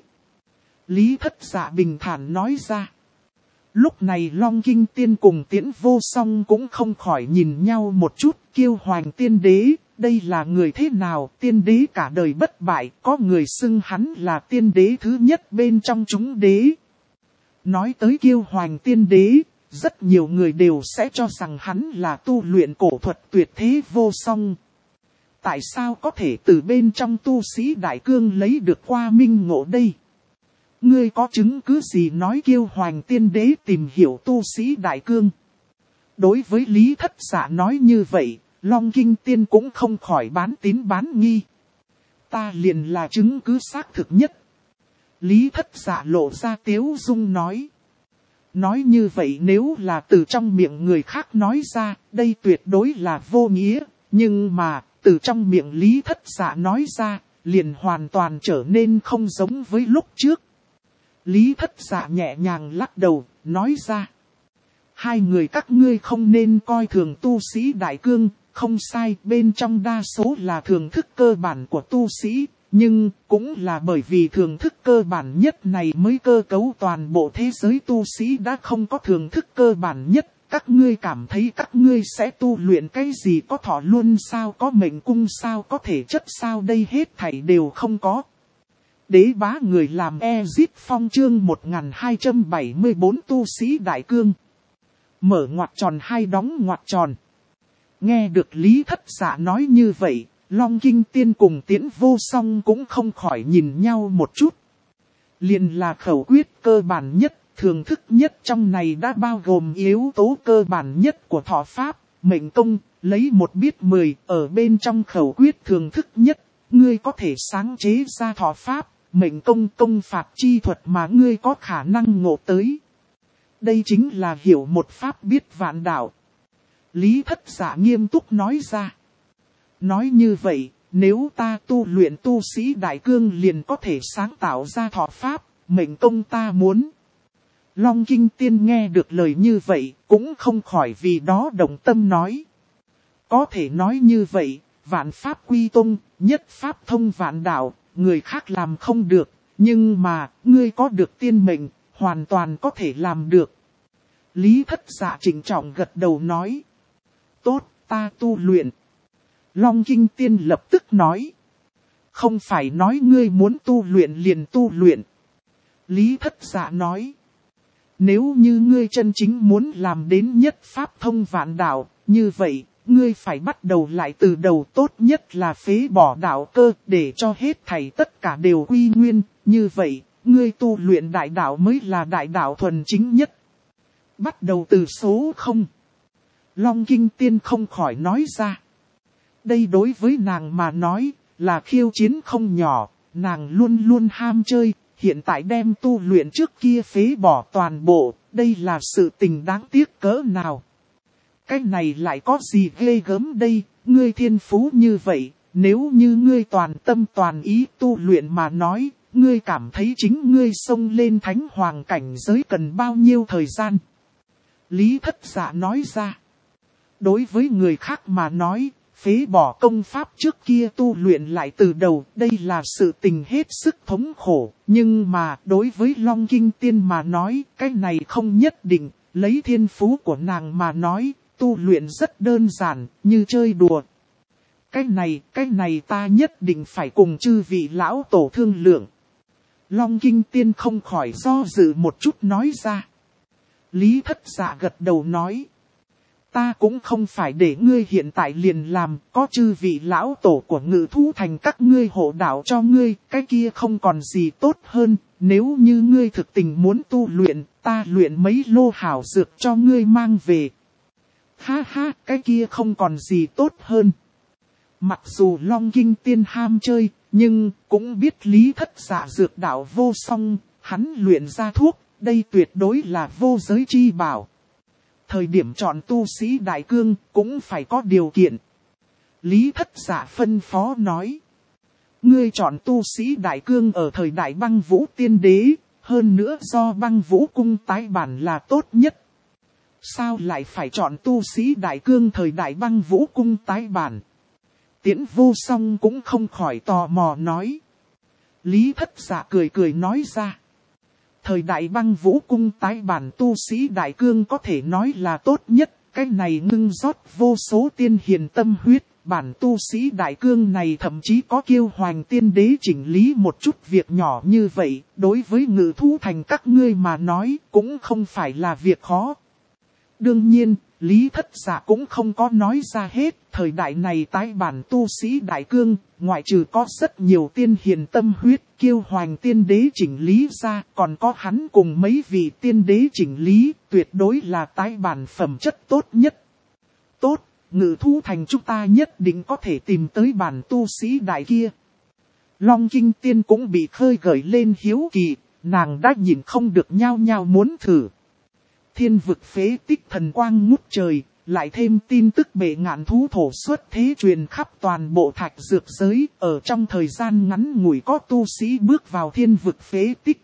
Lý Thất Dạ bình thản nói ra. Lúc này Long Kinh Tiên cùng Tiễn Vô Song cũng không khỏi nhìn nhau một chút. Kiêu Hoành Tiên Đế, đây là người thế nào? Tiên đế cả đời bất bại, có người xưng hắn là tiên đế thứ nhất bên trong chúng đế. Nói tới Kiêu Hoành Tiên Đế, rất nhiều người đều sẽ cho rằng hắn là tu luyện cổ thuật tuyệt thế vô song. Tại sao có thể từ bên trong tu sĩ đại cương lấy được qua minh ngộ đây? Ngươi có chứng cứ gì nói Kiêu Hoành Tiên Đế tìm hiểu tu sĩ đại cương? Đối với Lý Thất Dạ nói như vậy, Long Kinh Tiên cũng không khỏi bán tín bán nghi. Ta liền là chứng cứ xác thực nhất. Lý Thất Dạ lộ ra tiếu dung nói. Nói như vậy nếu là từ trong miệng người khác nói ra, đây tuyệt đối là vô nghĩa. Nhưng mà, từ trong miệng Lý Thất Dạ nói ra, liền hoàn toàn trở nên không giống với lúc trước. Lý Thất Dạ nhẹ nhàng lắc đầu, nói ra. Hai người các ngươi không nên coi thường tu sĩ Đại Cương, không sai, bên trong đa số là thưởng thức cơ bản của tu sĩ, nhưng cũng là bởi vì thưởng thức cơ bản nhất này mới cơ cấu toàn bộ thế giới tu sĩ đã không có thưởng thức cơ bản nhất. Các ngươi cảm thấy các ngươi sẽ tu luyện cái gì, có thọ luân sao, có mệnh cung sao, có thể chất sao, đây hết thảy đều không có. Đế bá người làm Ezit Phong chương 1274 tu sĩ Đại Cương. Mở ngoặc tròn hai đóng ngoặc tròn. Nghe được Lý Thất Dạ nói như vậy, Long Kinh Tiên cùng Tiễn Vô Song cũng không khỏi nhìn nhau một chút. Liền là khẩu quyết cơ bản nhất, thường thức nhất trong này đã bao gồm yếu tố cơ bản nhất của thọ pháp, mệnh công, lấy một biết 10, ở bên trong khẩu quyết thường thức nhất, ngươi có thể sáng chế ra thọ pháp, mệnh công công phạt chi thuật mà ngươi có khả năng ngộ tới. Đây chính là hiểu một pháp biết vạn đạo. Lý Thất Dạ nghiêm túc nói ra. Nói như vậy, nếu ta tu luyện tu sĩ Đại Cương liền có thể sáng tạo ra thọ pháp, mệnh công ta muốn. Long Kinh Tiên nghe được lời như vậy, cũng không khỏi vì đó động tâm nói. Có thể nói như vậy, vạn pháp quy tông, nhất pháp thông vạn đạo, người khác làm không được, nhưng mà, ngươi có được tiên mệnh, hoàn toàn có thể làm được. Lý Thất Dạ trịnh trọng gật đầu nói. Tốt, ta tu luyện. Long Kinh Tiên lập tức nói. Không phải nói ngươi muốn tu luyện liền tu luyện. Lý Thất Dạ nói. Nếu như ngươi chân chính muốn làm đến nhất pháp thông vạn đạo, như vậy, ngươi phải bắt đầu lại từ đầu, tốt nhất là phế bỏ đạo cơ để cho hết thảy tất cả đều quy nguyên, như vậy, ngươi tu luyện đại đạo mới là đại đạo thuần chính nhất. Bắt đầu từ số 0. Long Kinh Tiên không khỏi nói ra. Đây đối với nàng mà nói, là khiêu chiến không nhỏ, nàng luôn luôn ham chơi, hiện tại đem tu luyện trước kia phế bỏ toàn bộ, đây là sự tình đáng tiếc cỡ nào. Cái này lại có gì ghê gớm đây, ngươi thiên phú như vậy, nếu như ngươi toàn tâm toàn ý tu luyện mà nói, ngươi cảm thấy chính ngươi xông lên thánh hoàng cảnh giới cần bao nhiêu thời gian. Lý Thất Dạ nói ra. Đối với người khác mà nói, phế bỏ công pháp trước kia tu luyện lại từ đầu, đây là sự tình hết sức thống khổ. Nhưng mà đối với Long Kinh Tiên mà nói, cái này không nhất định, lấy thiên phú của nàng mà nói, tu luyện rất đơn giản, như chơi đùa. Cái này ta nhất định phải cùng chư vị lão tổ thương lượng. Long Kinh Tiên không khỏi do dự một chút nói ra. Lý Thất Dạ gật đầu nói. Ta cũng không phải để ngươi hiện tại liền làm, có chư vị lão tổ của Ngự Thú Thành các ngươi hộ đạo cho ngươi, cái kia không còn gì tốt hơn, nếu như ngươi thực tình muốn tu luyện, ta luyện mấy lô hảo dược cho ngươi mang về. Ha ha, cái kia không còn gì tốt hơn. Mặc dù Long Kinh Tiên ham chơi, nhưng cũng biết Lý Thất Dạ dược đạo vô song, hắn luyện ra thuốc, đây tuyệt đối là vô giới chi bảo. Thời điểm chọn tu sĩ Đại Cương cũng phải có điều kiện. Lý Thất Dạ phân phó nói. Ngươi chọn tu sĩ Đại Cương ở thời đại Băng Vũ Tiên Đế, hơn nữa do Băng Vũ Cung tái bản là tốt nhất. Sao lại phải chọn tu sĩ Đại Cương thời đại Băng Vũ Cung tái bản? Tiễn Vô Song cũng không khỏi tò mò nói. Lý Thất Dạ cười cười nói ra. Thời đại Băng Vũ Cung tái bản tu sĩ Đại Cương có thể nói là tốt nhất, cái này ngưng rót vô số tiên hiền tâm huyết, bản tu sĩ Đại Cương này thậm chí có Kiêu Hoành Tiên Đế chỉnh lý một chút việc nhỏ như vậy, đối với Ngự Thú Thành các ngươi mà nói cũng không phải là việc khó. Đương nhiên, Lý Thất Dạ cũng không có nói ra hết, thời đại này tái bản tu sĩ Đại Cương, ngoại trừ có rất nhiều tiên hiền tâm huyết, Kiêu Hoành Tiên Đế chỉnh lý ra, còn có hắn cùng mấy vị tiên đế chỉnh lý, tuyệt đối là tái bản phẩm chất tốt nhất. Tốt, Ngự Thú Thành chúng ta nhất định có thể tìm tới bản tu sĩ đại kia. Long Kinh Tiên cũng bị khơi gợi lên hiếu kỳ, nàng đã nhìn không được nhao nhao muốn thử. Thiên vực phế tích thần quang ngút trời, lại thêm tin tức bệ ngạn thú thổ xuất thế truyền khắp toàn bộ thạch dược giới, ở trong thời gian ngắn ngủi có tu sĩ bước vào thiên vực phế tích.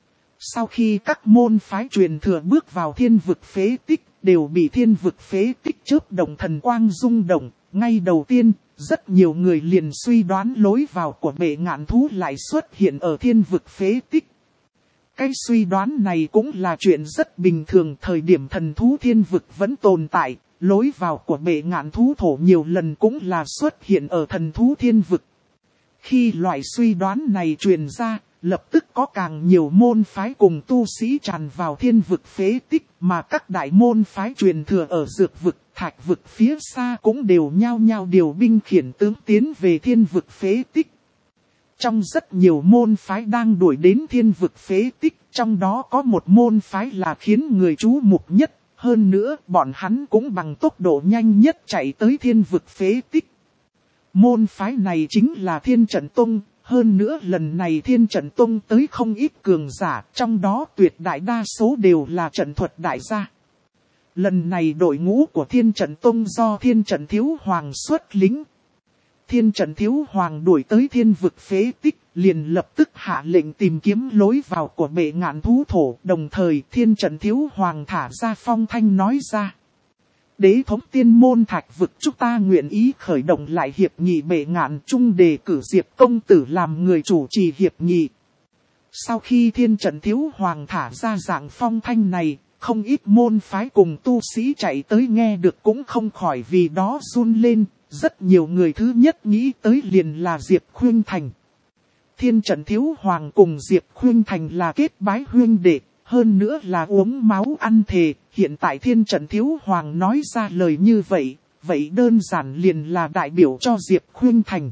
Sau khi các môn phái truyền thừa bước vào thiên vực phế tích, đều bị thiên vực phế tích chớp động thần quang rung động. Ngay đầu tiên, rất nhiều người liền suy đoán lối vào của bệ ngạn thú lại xuất hiện ở thiên vực phế tích. Cái suy đoán này cũng là chuyện rất bình thường, thời điểm thần thú thiên vực vẫn tồn tại, lối vào của bệ ngạn thú thổ nhiều lần cũng là xuất hiện ở thần thú thiên vực. Khi loại suy đoán này truyền ra, lập tức có càng nhiều môn phái cùng tu sĩ tràn vào thiên vực phế tích, mà các đại môn phái truyền thừa ở dược vực, thạch vực phía xa cũng đều nhao nhao điều binh khiển tướng tiến về thiên vực phế tích. Trong rất nhiều môn phái đang đuổi đến thiên vực phế tích, trong đó có một môn phái là khiến người chú mục nhất, hơn nữa bọn hắn cũng bằng tốc độ nhanh nhất chạy tới thiên vực phế tích. Môn phái này chính là Thiên Trận Tông. Hơn nữa lần này Thiên Trận Tông tới không ít cường giả, trong đó tuyệt đại đa số đều là trận thuật đại gia. Lần này đội ngũ của Thiên Trận Tông do Thiên Trận Thiếu Hoàng xuất lính. Thiên Trận Thiếu Hoàng đuổi tới thiên vực phế tích, liền lập tức hạ lệnh tìm kiếm lối vào của bệ ngạn thú thổ. Đồng thời Thiên Trận Thiếu Hoàng thả ra phong thanh nói ra: Đế thống tiên môn thạch vực chúng ta nguyện ý khởi động lại hiệp nghị bệ ngạn chung, đề cử Diệp công tử làm người chủ trì hiệp nghị. Sau khi Thiên Trận Thiếu Hoàng thả ra dạng phong thanh này, không ít môn phái cùng tu sĩ chạy tới nghe được cũng không khỏi vì đó run lên. Rất nhiều người thứ nhất nghĩ tới liền là Diệp Khuynh Thành. Thiên Trận Thiếu Hoàng cùng Diệp Khuynh Thành là kết bái huynh đệ, hơn nữa là uống máu ăn thề. Hiện tại Thiên Trận Thiếu Hoàng nói ra lời như vậy, vậy đơn giản liền là đại biểu cho Diệp Khuynh Thành.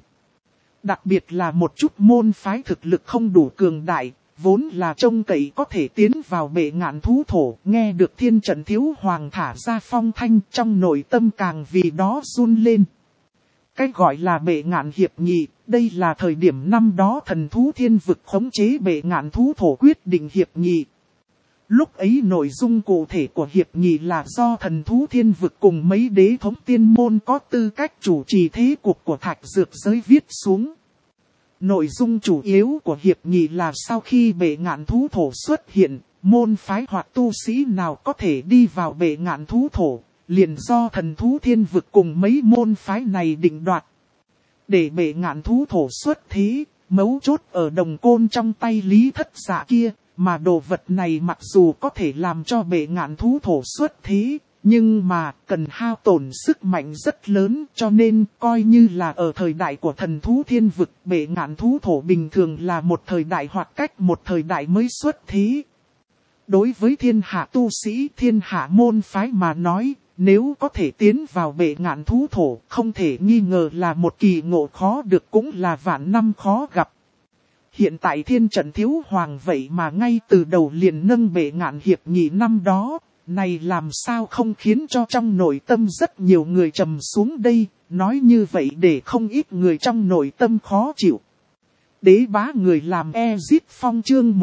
Đặc biệt là một chút môn phái thực lực không đủ cường đại, vốn là trông cậy có thể tiến vào bệ ngạn thú thổ, nghe được Thiên Trận Thiếu Hoàng thả ra phong thanh, trong nội tâm càng vì đó run lên. Cái gọi là bệ ngạn hiệp nghị, đây là thời điểm năm đó thần thú thiên vực khống chế bệ ngạn thú thổ quyết định hiệp nghị. Lúc ấy nội dung cụ thể của hiệp nghị là do thần thú thiên vực cùng mấy đế thống tiên môn có tư cách chủ trì thế cuộc của thạch dược giới viết xuống. Nội dung chủ yếu của hiệp nghị là sau khi bệ ngạn thú thổ xuất hiện, môn phái hoặc tu sĩ nào có thể đi vào bệ ngạn thú thổ, liền do thần thú thiên vực cùng mấy môn phái này định đoạt. Để bệ ngạn thú thổ xuất thế, mấu chốt ở đồng côn trong tay Lý Thất Dạ kia, mà đồ vật này mặc dù có thể làm cho bệ ngạn thú thổ xuất thế, nhưng mà cần hao tổn sức mạnh rất lớn, cho nên coi như là ở thời đại của thần thú thiên vực, bệ ngạn thú thổ bình thường là một thời đại hoặc cách một thời đại mới xuất thế. Đối với thiên hạ tu sĩ, thiên hạ môn phái mà nói, nếu có thể tiến vào bệ ngạn thú thổ, không thể nghi ngờ là một kỳ ngộ khó được, cũng là vạn năm khó gặp. Hiện tại Thiên Trận Thiếu Hoàng vậy mà ngay từ đầu liền nâng bệ ngạn hiệp nghị năm đó, này làm sao không khiến cho trong nội tâm rất nhiều người trầm xuống đây, nói như vậy để không ít người trong nội tâm khó chịu. Đế bá người làm Ezit Phong chương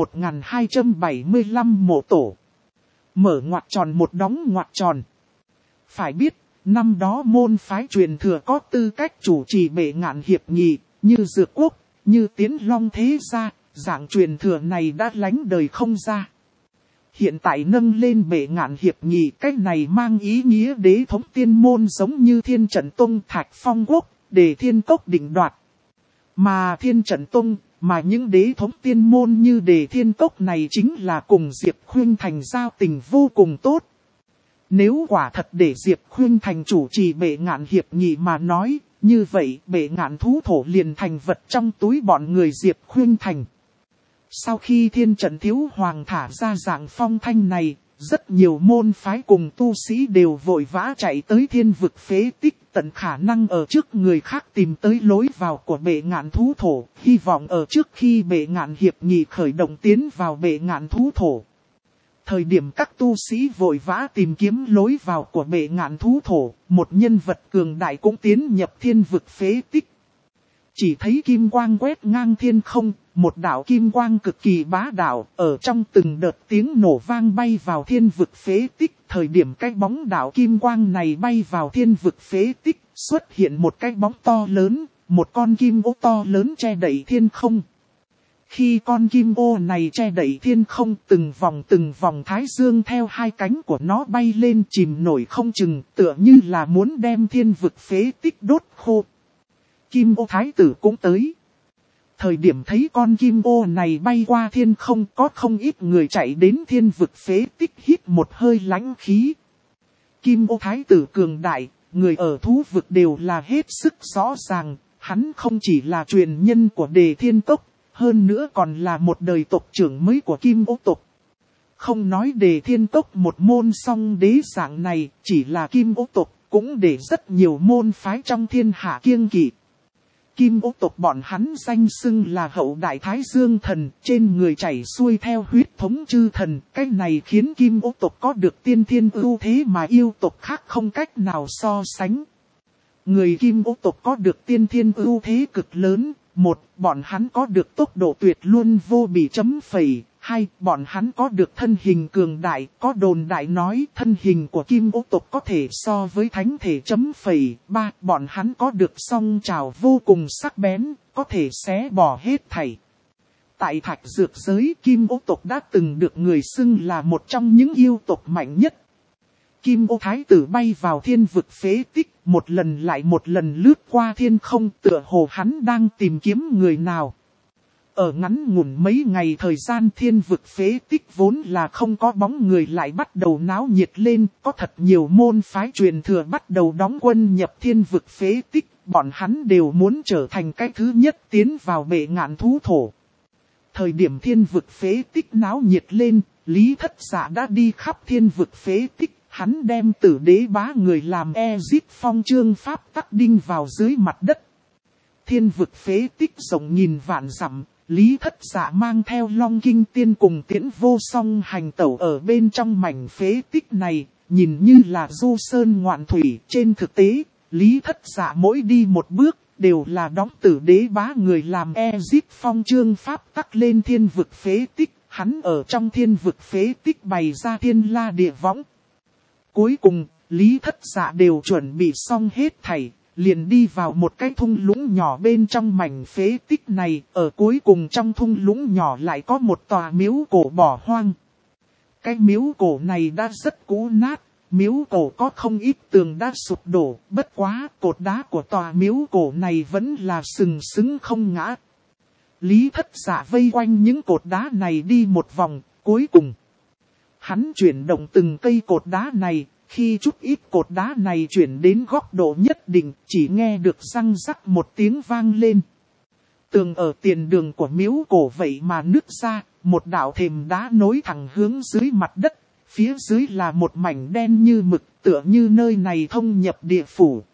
1275 mộ tổ. Mở ngoặc tròn một đóng ngoặc tròn. Phải biết, năm đó môn phái truyền thừa có tư cách chủ trì bệ ngạn hiệp nghị, như Dược Quốc, như Tiến Long thế gia, dạng truyền thừa này đã lánh đời không ra. Hiện tại nâng lên bệ ngạn hiệp nghị, cách này mang ý nghĩa đế thống tiên môn giống như Thiên Trận Tông, Thạch Phong Quốc, để Thiên Cốc định đoạt. Mà Thiên Trận Tông, mà những đế thống tiên môn như Đề Thiên Cốc này chính là cùng Diệp Khuynh Thành giao tình vô cùng tốt. Nếu quả thật để Diệp Khuynh Thành chủ trì bệ ngạn hiệp nghị mà nói, như vậy bệ ngạn thú thổ liền thành vật trong túi bọn người Diệp Khuynh Thành. Sau khi Thiên Trận Thiếu Hoàng thả ra dạng phong thanh này, rất nhiều môn phái cùng tu sĩ đều vội vã chạy tới thiên vực phế tích, tận khả năng ở trước người khác tìm tới lối vào của bệ ngạn thú thổ, hy vọng ở trước khi bệ ngạn hiệp nghị khởi động tiến vào bệ ngạn thú thổ. Thời điểm các tu sĩ vội vã tìm kiếm lối vào của bệ ngạn thú thổ, một nhân vật cường đại cũng tiến nhập thiên vực phế tích. Chỉ thấy kim quang quét ngang thiên không, một đạo kim quang cực kỳ bá đạo, ở trong từng đợt tiếng nổ vang bay vào thiên vực phế tích. Thời điểm cái bóng đạo kim quang này bay vào thiên vực phế tích, xuất hiện một cái bóng to lớn, một con kim ô to lớn che đậy thiên không. Khi con kim ô này che đậy thiên không, từng vòng thái dương theo hai cánh của nó bay lên chìm nổi không chừng, tựa như là muốn đem thiên vực phế tích đốt khô. Kim ô thái tử cũng tới. Thời điểm thấy con kim ô này bay qua thiên không, có không ít người chạy đến thiên vực phế tích hít một hơi lãnh khí. Kim ô thái tử cường đại, người ở thú vực đều là hết sức rõ ràng, hắn không chỉ là truyền nhân của Đề Thiên Tộc, hơn nữa còn là một đời tộc trưởng mới của Kim ô tộc. Không nói Đề Thiên Tộc một môn song đế dạng này, chỉ là Kim ô tộc cũng để rất nhiều môn phái trong thiên hạ kiêng kỵ. Kim ô tộc bọn hắn danh xưng là hậu đại Thái Dương thần, trên người chảy xuôi theo huyết thống chư thần. Cái này khiến Kim ô tộc có được tiên thiên ưu thế mà yêu tộc khác không cách nào so sánh. Người Kim ô tộc có được tiên thiên ưu thế cực lớn. Một, bọn hắn có được tốc độ tuyệt luôn vô bị chấm phẩy. Hai, bọn hắn có được thân hình cường đại, có đồn đại nói thân hình của Kim ô tộc có thể so với thánh thể chấm phẩy. Ba, bọn hắn có được song trào vô cùng sắc bén, có thể xé bỏ hết thảy. Tại thạch dược giới, Kim ô tộc đã từng được người xưng là một trong những yêu tộc mạnh nhất. Kim ô thái tử bay vào thiên vực phế tích, một lần lại một lần lướt qua thiên không, tựa hồ hắn đang tìm kiếm người nào. Ở ngắn ngủn mấy ngày thời gian, thiên vực phế tích vốn là không có bóng người lại bắt đầu náo nhiệt lên, có thật nhiều môn phái truyền thừa bắt đầu đóng quân nhập thiên vực phế tích, bọn hắn đều muốn trở thành cái thứ nhất tiến vào bệ ngạn thú thổ. Thời điểm thiên vực phế tích náo nhiệt lên, Lý Thất Dạ đã đi khắp thiên vực phế tích, hắn đem Tử Đế bá người làm Ezit phong chương pháp tắc đinh vào dưới mặt đất. Thiên vực phế tích rộng nghìn vạn dặm. Lý Thất Dạ mang theo Long Kinh Tiên cùng Tiễn Vô Song hành tẩu ở bên trong mảnh phế tích này, nhìn như là du sơn ngoạn thủy. Trên thực tế, Lý Thất Dạ mỗi đi một bước, đều là đóng Tử Đế bá người làm Ezit phong chương pháp tắc lên thiên vực phế tích. Hắn ở trong thiên vực phế tích bày ra thiên la địa võng. Cuối cùng, Lý Thất Dạ đều chuẩn bị xong hết thảy. Liền đi vào một cái thung lũng nhỏ bên trong mảnh phế tích này, ở cuối cùng trong thung lũng nhỏ lại có một tòa miếu cổ bỏ hoang. Cái miếu cổ này đã rất cũ nát, miếu cổ có không ít tường đã sụp đổ, bất quá cột đá của tòa miếu cổ này vẫn là sừng sững không ngã. Lý Thất Dạ vây quanh những cột đá này đi một vòng, cuối cùng hắn chuyển động từng cây cột đá này. Khi chút ít cột đá này chuyển đến góc độ nhất định, chỉ nghe được răng rắc một tiếng vang lên. Tường ở tiền đường của miếu cổ vậy mà nứt ra, một đạo thềm đá nối thẳng hướng dưới mặt đất, phía dưới là một mảnh đen như mực, tựa như nơi này thông nhập địa phủ.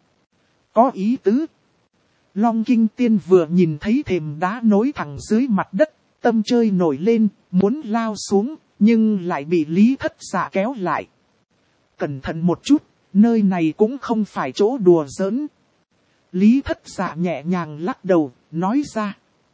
Có ý tứ. Long Kinh Tiên vừa nhìn thấy thềm đá nối thẳng dưới mặt đất, tâm chơi nổi lên, muốn lao xuống, nhưng lại bị Lý Thất Dạ kéo lại. Cẩn thận một chút, nơi này cũng không phải chỗ đùa giỡn. Lý Thất Dạ nhẹ nhàng lắc đầu, nói ra.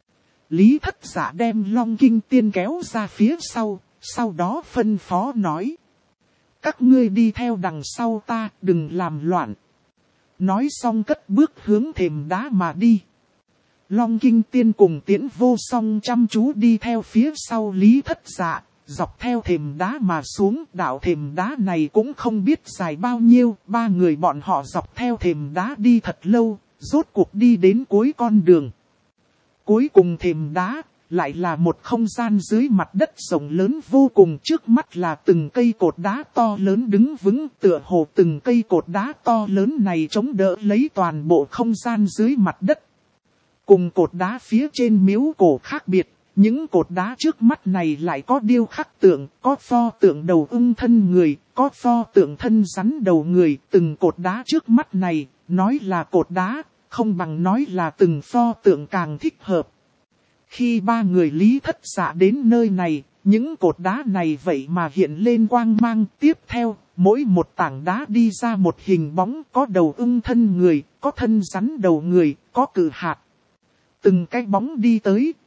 Lý Thất Dạ đem Long Kinh Tiên kéo ra phía sau đó phân phó nói. Các ngươi đi theo đằng sau ta, đừng làm loạn. Nói xong cất bước hướng thềm đá mà đi. Long Kinh Tiên cùng Tiễn Vô Song chăm chú đi theo phía sau Lý Thất Dạ. Dọc theo thềm đá mà xuống, đạo thềm đá này cũng không biết dài bao nhiêu, ba người bọn họ dọc theo thềm đá đi thật lâu, rốt cuộc đi đến cuối con đường. Cuối cùng thềm đá, lại là một không gian dưới mặt đất rộng lớn vô cùng, trước mắt là từng cây cột đá to lớn đứng vững, tựa hồ từng cây cột đá to lớn này chống đỡ lấy toàn bộ không gian dưới mặt đất. Cùng cột đá phía trên miếu cổ khác biệt. Những cột đá trước mắt này lại có điêu khắc tượng, có pho tượng đầu ưng thân người, có pho tượng thân rắn đầu người. Từng cột đá trước mắt này, nói là cột đá, không bằng nói là từng pho tượng càng thích hợp. Khi ba người Lý Thất Dạ đến nơi này, những cột đá này vậy mà hiện lên quang mang. Tiếp theo, mỗi một tảng đá đi ra một hình bóng, có đầu ưng thân người, có thân rắn đầu người, có cự hạt. Từng cái bóng đi tới,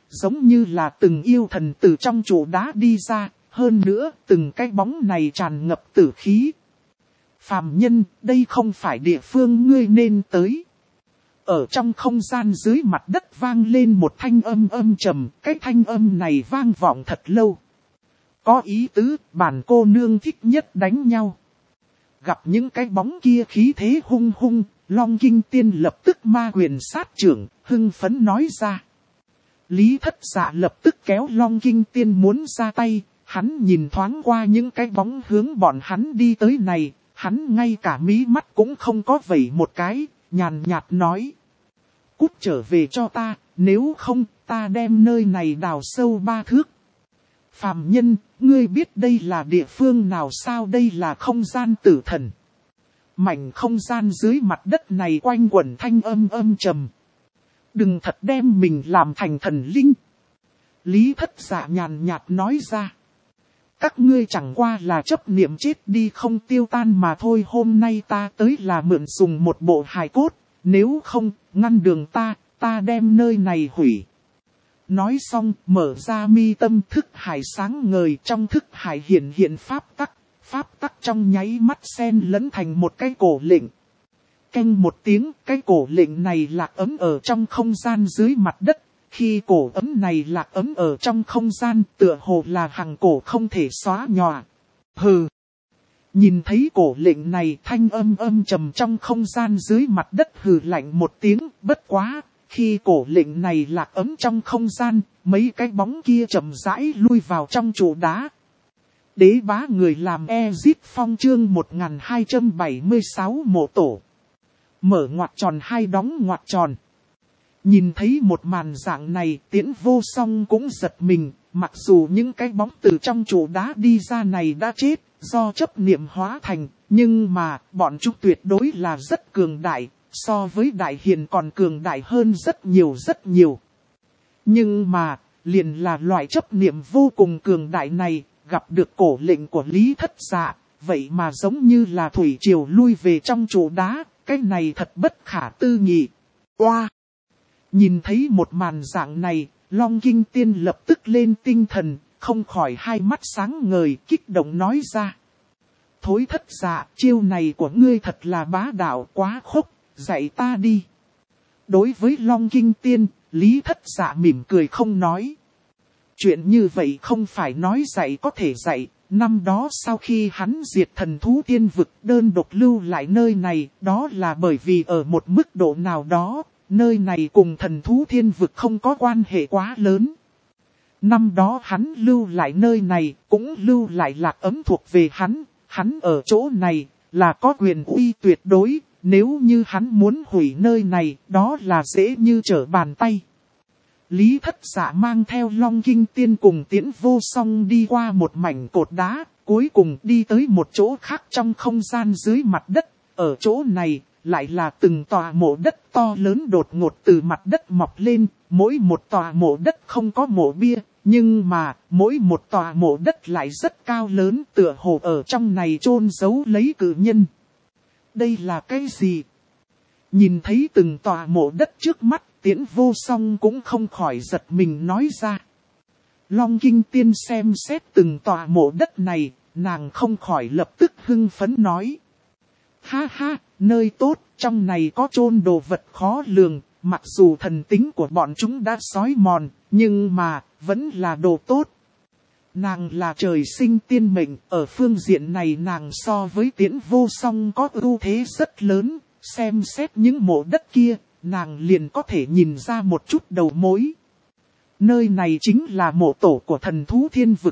giống như là từng yêu thần từ trong trụ đá đi ra, hơn nữa từng cái bóng này tràn ngập tử khí. Phàm nhân, đây không phải địa phương ngươi nên tới. Ở trong không gian dưới mặt đất vang lên một thanh âm âm trầm, cái thanh âm này vang vọng thật lâu. Có ý tứ, bản cô nương thích nhất đánh nhau. Gặp những cái bóng kia khí thế hung hung, Long Kinh Tiên lập tức ma quyền sát trưởng, hưng phấn nói ra. Lý Thất Dạ lập tức kéo Long Kinh Tiên muốn ra tay, hắn nhìn thoáng qua những cái bóng hướng bọn hắn đi tới này, hắn ngay cả mí mắt cũng không có vẩy một cái, nhàn nhạt nói. Cút trở về cho ta, nếu không ta đem nơi này đào sâu 3 thước. Phàm nhân, ngươi biết đây là địa phương nào sao? Đây là không gian tử thần. Mảnh không gian dưới mặt đất này quanh quẩn thanh âm âm trầm. Đừng thật đem mình làm thành thần linh. Lý Thất Dạ nhàn nhạt nói ra. Các ngươi chẳng qua là chấp niệm chết đi không tiêu tan mà thôi. Hôm nay ta tới là mượn dùng một bộ hài cốt. Nếu không, ngăn đường ta đem nơi này hủy. Nói xong, mở ra mi tâm thức hải sáng ngời, trong thức hải hiện pháp tắc trong nháy mắt xen lẫn thành một cái cổ lệnh. Keng một tiếng, cái cổ lệnh này lạc ấm ở trong không gian dưới mặt đất. Khi cổ ấm này lạc ấm ở trong không gian, tựa hồ là hằng cổ không thể xóa nhòa. Hừ! Nhìn thấy cổ lệnh này, thanh âm trầm trong không gian dưới mặt đất hừ lạnh một tiếng, bất quá. Khi cổ lệnh này lạc ấm trong không gian, mấy cái bóng kia chậm rãi lui vào trong trụ đá. Đế bá người làm Ezit Phong chương 1276 mộ tổ. Mở ngoặc tròn hai đóng ngoặc tròn. Nhìn thấy một màn dạng này, Tiễn Vô Song cũng giật mình, mặc dù những cái bóng từ trong trụ đá đi ra này đã chết, do chấp niệm hóa thành, nhưng mà bọn chúng tuyệt đối là rất cường đại. So với đại hiền còn cường đại hơn rất nhiều. Nhưng mà, liền là loại chấp niệm vô cùng cường đại này, gặp được cổ lệnh của Lý Thất Dạ, vậy mà giống như là thủy triều lui về trong trụ đá, cái này thật bất khả tư nghị. Oa! Nhìn thấy một màn dạng này, Long Kinh Tiên lập tức lên tinh thần, không khỏi hai mắt sáng ngời kích động nói ra. Thối Thất Dạ, chiêu này của ngươi thật là bá đạo quá khốc. Dạy ta đi. Đối với Long Kinh Tiên, Lý Thất Dạ mỉm cười không nói. Chuyện như vậy không phải nói dạy có thể dạy. Năm đó sau khi hắn diệt thần thú tiên vực đơn độc lưu lại nơi này, đó là bởi vì ở một mức độ nào đó, nơi này cùng thần thú thiên vực không có quan hệ quá lớn. Năm đó hắn lưu lại nơi này, cũng lưu lại lạc ấm thuộc về hắn ở chỗ này, là có quyền uy tuyệt đối. Nếu như hắn muốn hủy nơi này, đó là dễ như trở bàn tay. Lý Thất Dạ mang theo Long Kinh Tiên cùng Tiễn Vô Song đi qua một mảnh cột đá, cuối cùng đi tới một chỗ khác trong không gian dưới mặt đất. Ở chỗ này, lại là từng tòa mộ đất to lớn đột ngột từ mặt đất mọc lên, mỗi một tòa mộ đất không có mộ bia, nhưng mà, mỗi một tòa mộ đất lại rất cao lớn, tựa hồ ở trong này chôn giấu lấy cử nhân. Đây là cái gì? Nhìn thấy từng tòa mộ đất trước mắt, Tiễn Vô Song cũng không khỏi giật mình nói ra. Long Kinh Tiên xem xét từng tòa mộ đất này, nàng không khỏi lập tức hưng phấn nói. Ha ha, nơi tốt, trong này có chôn đồ vật khó lường, mặc dù thần tính của bọn chúng đã xói mòn, nhưng mà, vẫn là đồ tốt. Nàng là trời sinh tiên mệnh, ở phương diện này nàng so với Tiễn Vô Song có ưu thế rất lớn, xem xét những mộ đất kia, nàng liền có thể nhìn ra một chút đầu mối. Nơi này chính là mộ tổ của thần thú thiên vực.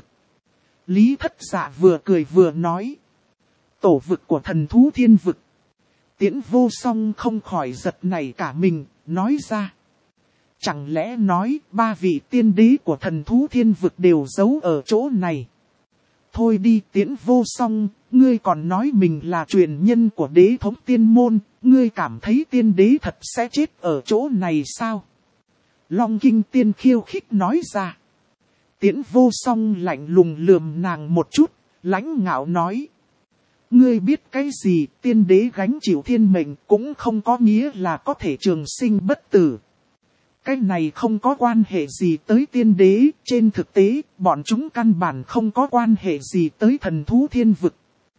Lý Thất Dạ vừa cười vừa nói. Tổ vực của thần thú thiên vực. Tiễn Vô Song không khỏi giật nảy cả mình, nói ra. Chẳng lẽ nói 3 vị tiên đế của thần thú thiên vực đều giấu ở chỗ này? Thôi đi Tiễn Vô Song, ngươi còn nói mình là truyền nhân của đế thống tiên môn, ngươi cảm thấy tiên đế thật sẽ chết ở chỗ này sao? Long Kinh Tiên khiêu khích nói ra. Tiễn Vô Song lạnh lùng lườm nàng một chút, lãnh ngạo nói. Ngươi biết cái gì, tiên đế gánh chịu thiên mệnh cũng không có nghĩa là có thể trường sinh bất tử. Cái này không có quan hệ gì tới tiên đế, trên thực tế, bọn chúng căn bản không có quan hệ gì tới thần thú thiên vực.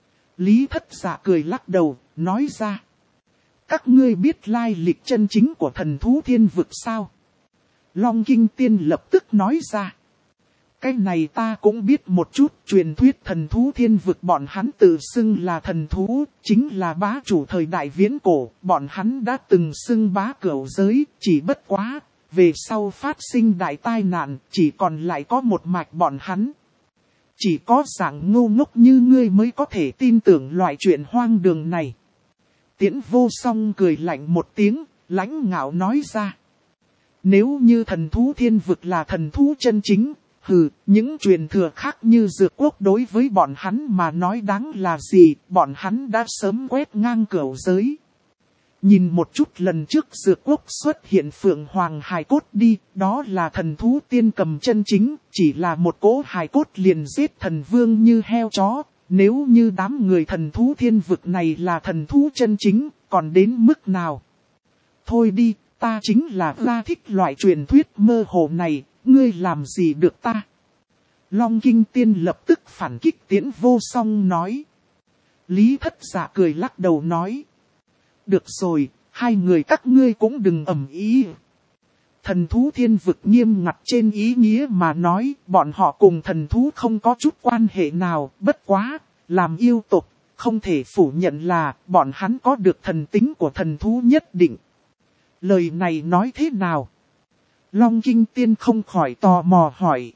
Lý Thất Dạ cười lắc đầu, nói ra. Các ngươi biết lai lịch chân chính của thần thú thiên vực sao? Long Kinh Tiên lập tức nói ra. Cái này ta cũng biết một chút, truyền thuyết thần thú thiên vực bọn hắn tự xưng là thần thú, chính là bá chủ thời đại viễn cổ, bọn hắn đã từng xưng bá cửu giới, chỉ bất quá, về sau phát sinh đại tai nạn, chỉ còn lại có một mạch bọn hắn. Chỉ có dạng ngu ngốc như ngươi mới có thể tin tưởng loại chuyện hoang đường này. Tiễn Vô Song cười lạnh một tiếng, lãnh ngạo nói ra. Nếu như thần thú thiên vực là thần thú chân chính, những truyền thừa khác như Dược Quốc đối với bọn hắn mà nói đáng là gì, bọn hắn đã sớm quét ngang cửu giới. Nhìn một chút lần trước Dược Quốc xuất hiện Phượng Hoàng hài cốt đi, đó là thần thú tiên cầm chân chính, chỉ là một cỗ hài cốt liền giết thần vương như heo chó. Nếu như đám người thần thú thiên vực này là thần thú chân chính, còn đến mức nào? Thôi đi, ta chính là ra thích loại truyền thuyết mơ hồ này, ngươi làm gì được ta? Long Kinh Tiên lập tức phản kích Tiễn Vô Song nói. Lý Thất Dạ cười lắc đầu nói. Được rồi, hai người các ngươi cũng đừng ầm ĩ. Thần thú thiên vực nghiêm ngặt trên ý nghĩa mà nói, bọn họ cùng thần thú không có chút quan hệ nào, bất quá, làm yêu tộc, không thể phủ nhận là bọn hắn có được thần tính của thần thú nhất định. Lời này nói thế nào? Long Kinh Tiên không khỏi tò mò hỏi.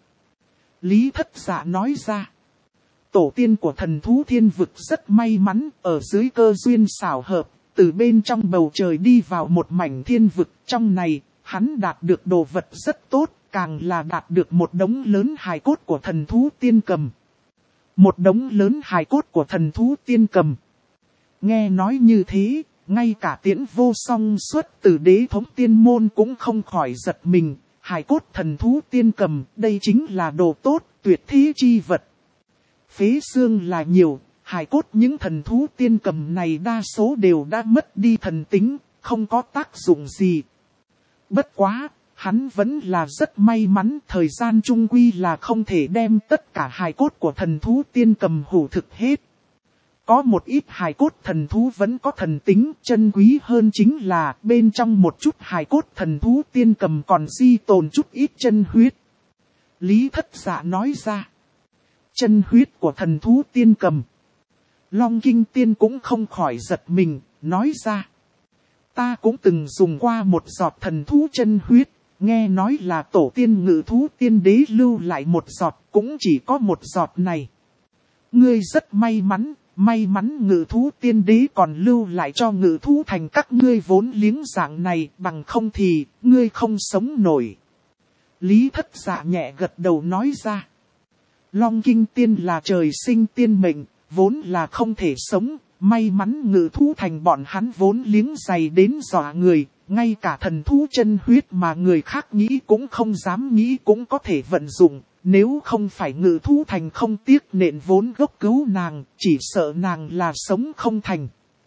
Lý Thất Dạ nói ra. Tổ tiên của thần thú thiên vực rất may mắn, ở dưới cơ duyên xảo hợp, từ bên trong bầu trời đi vào một mảnh thiên vực. Trong này, hắn đạt được đồ vật rất tốt, càng là đạt được một đống lớn hài cốt của thần thú tiên cầm. Một đống lớn hài cốt của thần thú tiên cầm. Nghe nói như thế, ngay cả Tiễn Vô Song xuất từ đế thống tiên môn cũng không khỏi giật mình. Hài cốt thần thú tiên cầm, đây chính là đồ tốt, tuyệt thế chi vật. Phế xương là nhiều, hài cốt những thần thú tiên cầm này đa số đều đã mất đi thần tính, không có tác dụng gì. Bất quá, hắn vẫn là rất may mắn, thời gian chung quy là không thể đem tất cả hài cốt của thần thú tiên cầm hủ thực hết. Có một ít hài cốt thần thú vẫn có thần tính, chân quý hơn chính là bên trong một chút hài cốt thần thú tiên cầm còn di tồn chút ít chân huyết. Lý Thất Dạ nói ra. Chân huyết của thần thú tiên cầm. Long Kinh Tiên cũng không khỏi giật mình, nói ra. Ta cũng từng dùng qua một giọt thần thú chân huyết, nghe nói là tổ tiên ngự thú tiên đế lưu lại một giọt, cũng chỉ có một giọt này. Ngươi rất may mắn ngự thú tiên đế còn lưu lại cho ngự thú thành các ngươi vốn liếng dạng này, bằng không thì, ngươi không sống nổi. Lý Thất Dạ nhẹ gật đầu nói ra. Long Kinh Tiên là trời sinh tiên mệnh, vốn là không thể sống, may mắn ngự thú thành bọn hắn vốn liếng dày đến dọa người, ngay cả thần thú chân huyết mà người khác nghĩ cũng không dám nghĩ cũng có thể vận dụng. Nếu không phải ngự thú thành không tiếc nện vốn gốc cứu nàng, chỉ sợ nàng là sống không thành.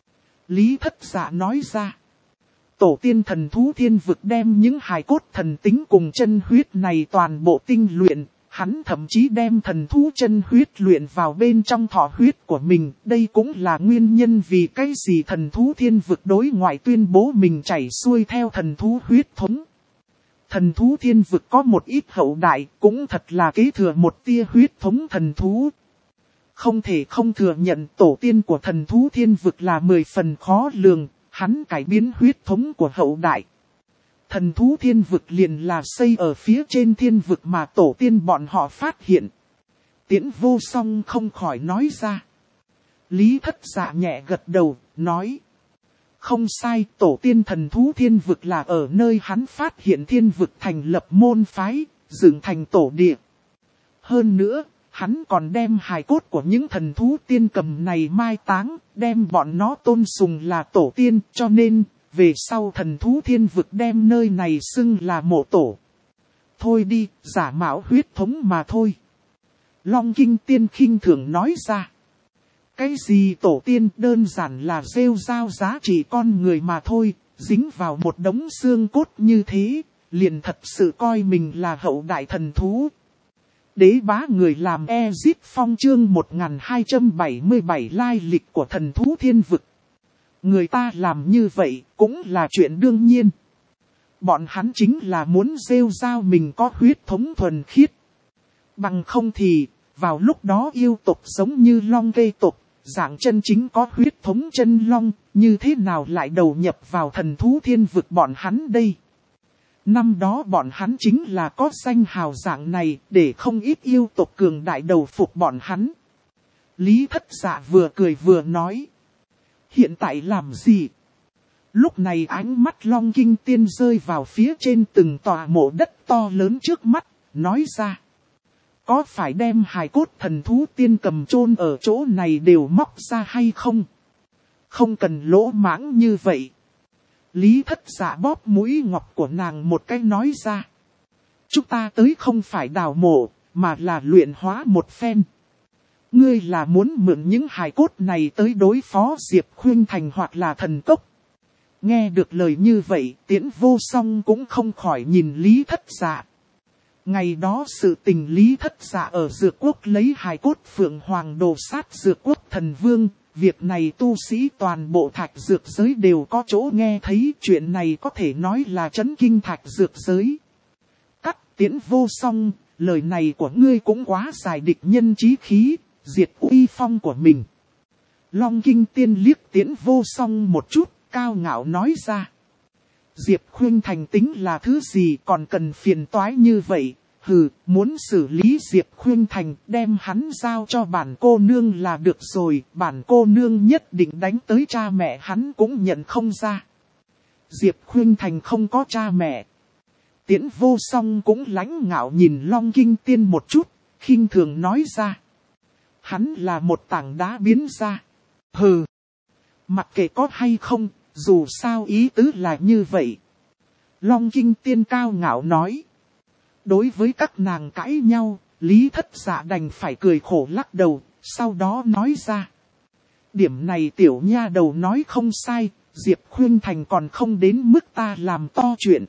Lý Thất Dạ nói ra. Tổ tiên thần thú thiên vực đem những hài cốt thần tính cùng chân huyết này toàn bộ tinh luyện. Hắn thậm chí đem thần thú chân huyết luyện vào bên trong thọ huyết của mình. Đây cũng là nguyên nhân vì cái gì thần thú thiên vực đối ngoại tuyên bố mình chảy xuôi theo thần thú huyết thống. Thần thú thiên vực có một ít hậu đại, cũng thật là kế thừa một tia huyết thống thần thú. Không thể không thừa nhận tổ tiên của thần thú thiên vực là 10 phần khó lường, hắn cải biến huyết thống của hậu đại. Thần thú thiên vực liền là xây ở phía trên thiên vực mà tổ tiên bọn họ phát hiện. Tiễn Vô Song không khỏi nói ra. Lý Thất Dạ nhẹ gật đầu, nói. Không sai, tổ tiên thần thú thiên vực là ở nơi hắn phát hiện thiên vực thành lập môn phái, dựng thành tổ địa. Hơn nữa, hắn còn đem hài cốt của những thần thú tiên cầm này mai táng, đem bọn nó tôn sùng là tổ tiên, cho nên, về sau thần thú thiên vực đem nơi này xưng là mộ tổ. Thôi đi, giả mạo huyết thống mà thôi. Long Kinh Tiên khinh thường nói ra. Cái gì tổ tiên đơn giản là rêu rao giá trị con người mà thôi, dính vào một đống xương cốt như thế, liền thật sự coi mình là hậu đại thần thú. Đế bá người làm Ezip Phong chương 1277 lai lịch của thần thú thiên vực. Người ta làm như vậy cũng là chuyện đương nhiên. Bọn hắn chính là muốn rêu rao mình có huyết thống thuần khiết. Bằng không thì, vào lúc đó yêu tộc giống như long gây tộc, dạng chân chính có huyết thống chân long, như thế nào lại đầu nhập vào thần thú thiên vực bọn hắn đây? Năm đó bọn hắn chính là có danh hào dạng này để không ít yêu tộc cường đại đầu phục bọn hắn. Lý Thất Dạ vừa cười vừa nói. Hiện tại làm gì? Lúc này ánh mắt Long Kinh Tiên rơi vào phía trên từng tòa mộ đất to lớn trước mắt, nói ra. Có phải đem hài cốt thần thú tiên cầm chôn ở chỗ này đều móc ra hay không? Không cần lỗ mãng như vậy. Lý Thất Dạ bóp mũi ngọc của nàng một cái nói ra. Chúng ta tới không phải đào mộ, mà là luyện hóa một phen. Ngươi là muốn mượn những hài cốt này tới đối phó Diệp Khuynh Thành hoặc là thần cốc. Nghe được lời như vậy, Tiễn Vô Song cũng không khỏi nhìn Lý Thất Dạ. Ngày đó sự tình Lý Thất Dạ ở Dược Quốc lấy hài cốt Phượng Hoàng đồ sát Dược Quốc thần vương. Việc này tu sĩ toàn bộ Thạch Dược giới đều có chỗ nghe thấy, chuyện này có thể nói là chấn kinh Thạch Dược giới. Cắt Tiễn Vô Song, lời này của ngươi cũng quá dài địch nhân chí khí, diệt uy phong của mình. Long Kinh Tiên liếc Tiễn Vô Song một chút, cao ngạo nói ra. Diệp Khuynh Thành tính là thứ gì còn cần phiền toái như vậy? Hừ, muốn xử lý Diệp Khuynh Thành đem hắn giao cho bản cô nương là được rồi, bản cô nương nhất định đánh tới cha mẹ hắn cũng nhận không ra. Diệp Khuynh Thành không có cha mẹ. Tiễn Vô Song cũng lãnh ngạo nhìn Long Kinh Tiên một chút, khinh thường nói ra. Hắn là một tảng đá biến ra. Hừ, mặc kệ có hay không, dù sao ý tứ là như vậy. Long Kinh Tiên cao ngạo nói. Đối với các nàng cãi nhau, Lý Thất Dạ đành phải cười khổ lắc đầu, sau đó nói ra. Điểm này tiểu nha đầu nói không sai, Diệp Khuynh Thành còn không đến mức ta làm to chuyện.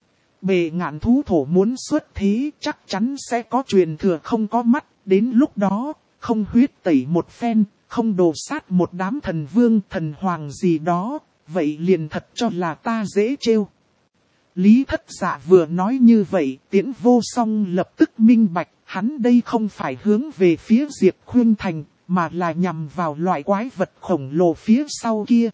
Bề ngạn thú thổ muốn xuất thế chắc chắn sẽ có truyền thừa không có mắt, đến lúc đó, không huyết tẩy một phen, không đồ sát một đám thần vương thần hoàng gì đó, vậy liền thật cho là ta dễ trêu. Lý Thất Dạ vừa nói như vậy, Tiễn Vô Song lập tức minh bạch, hắn đây không phải hướng về phía Diệp Khuynh Thành, mà là nhằm vào loại quái vật khổng lồ phía sau kia.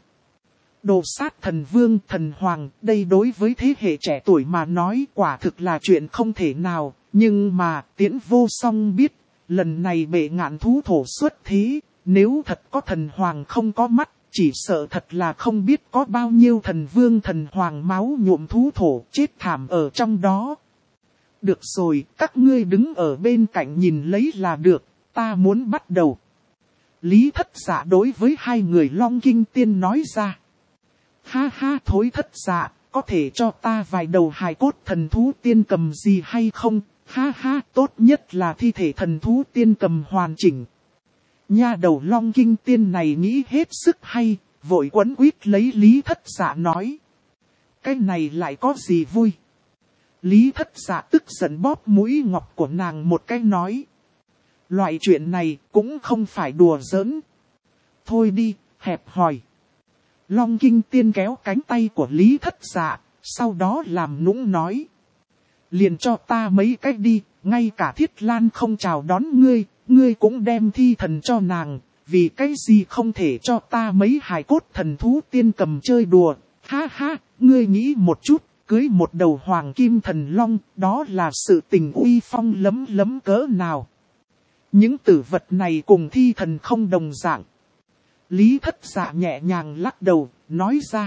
Đồ sát thần vương, thần hoàng, đây đối với thế hệ trẻ tuổi mà nói quả thực là chuyện không thể nào, nhưng mà Tiễn Vô Song biết, lần này bệ ngạn thú thổ xuất thế, nếu thật có thần hoàng không có mắt, chỉ sợ thật là không biết có bao nhiêu thần vương thần hoàng máu nhuộm thú thổ chết thảm ở trong đó. Được rồi, các ngươi đứng ở bên cạnh nhìn lấy là được, ta muốn bắt đầu. Lý Thất Dạ đối với hai người Long Kinh Tiên nói ra. Ha ha thối Thất Dạ, có thể cho ta vài đầu hài cốt thần thú tiên cầm gì hay không? Ha ha, tốt nhất là thi thể thần thú tiên cầm hoàn chỉnh. Nha đầu Long Kinh Tiên này nghĩ hết sức hay, vội quấn quýt lấy Lý Thất Dạ nói. Cái này lại có gì vui? Lý Thất Dạ tức giận bóp mũi ngọc của nàng một cái nói. Loại chuyện này cũng không phải đùa giỡn. Thôi đi, hẹp hòi. Long Kinh Tiên kéo cánh tay của Lý Thất Dạ, sau đó làm nũng nói. Liền cho ta mấy cách đi, ngay cả Thiết Lan không chào đón ngươi, ngươi cũng đem thi thần cho nàng, vì cái gì không thể cho ta mấy hài cốt thần thú tiên cầm chơi đùa. Ha ha, ngươi nghĩ một chút, cưới một đầu hoàng kim thần long, đó là sự tình uy phong lấm lấm cỡ nào. Những tử vật này cùng thi thần không đồng dạng. Lý Thất Dạ nhẹ nhàng lắc đầu, nói ra.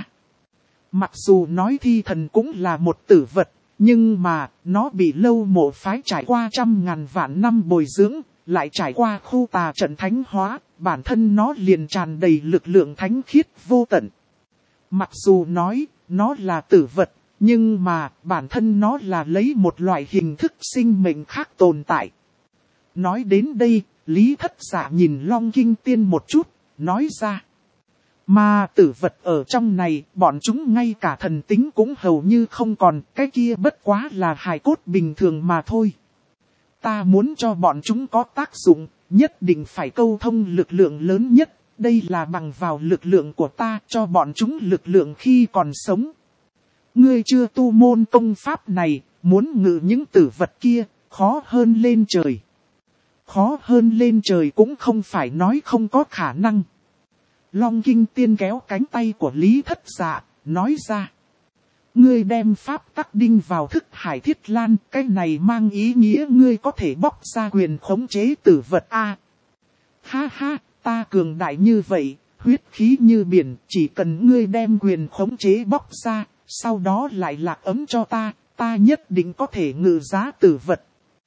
Mặc dù nói thi thần cũng là một tử vật, nhưng mà, nó bị lâu mộ phái trải qua 100.000 vạn năm bồi dưỡng, lại trải qua khu tà trận thánh hóa, bản thân nó liền tràn đầy lực lượng thánh khiết vô tận. Mặc dù nói, nó là tử vật, nhưng mà, bản thân nó là lấy một loại hình thức sinh mệnh khác tồn tại. Nói đến đây, Lý Thất Dạ nhìn Long Kinh Tiên một chút, nói ra. Mà tử vật ở trong này, bọn chúng ngay cả thần tính cũng hầu như không còn, cái kia bất quá là hài cốt bình thường mà thôi. Ta muốn cho bọn chúng có tác dụng, nhất định phải câu thông lực lượng lớn nhất, đây là bằng vào lực lượng của ta cho bọn chúng lực lượng khi còn sống. Ngươi chưa tu môn công pháp này, muốn ngự những tử vật kia, khó hơn lên trời. Khó hơn lên trời cũng không phải nói không có khả năng. Long Kinh Tiên kéo cánh tay của Lý Thất Dạ, nói ra. Ngươi đem pháp tắc đinh vào thức hải thiết lan, cái này mang ý nghĩa ngươi có thể bóc ra quyền khống chế tử vật a. Ha ha, ta cường đại như vậy, huyết khí như biển, chỉ cần ngươi đem quyền khống chế bóc ra, sau đó lại lạc ấm cho ta nhất định có thể ngự giá tử vật.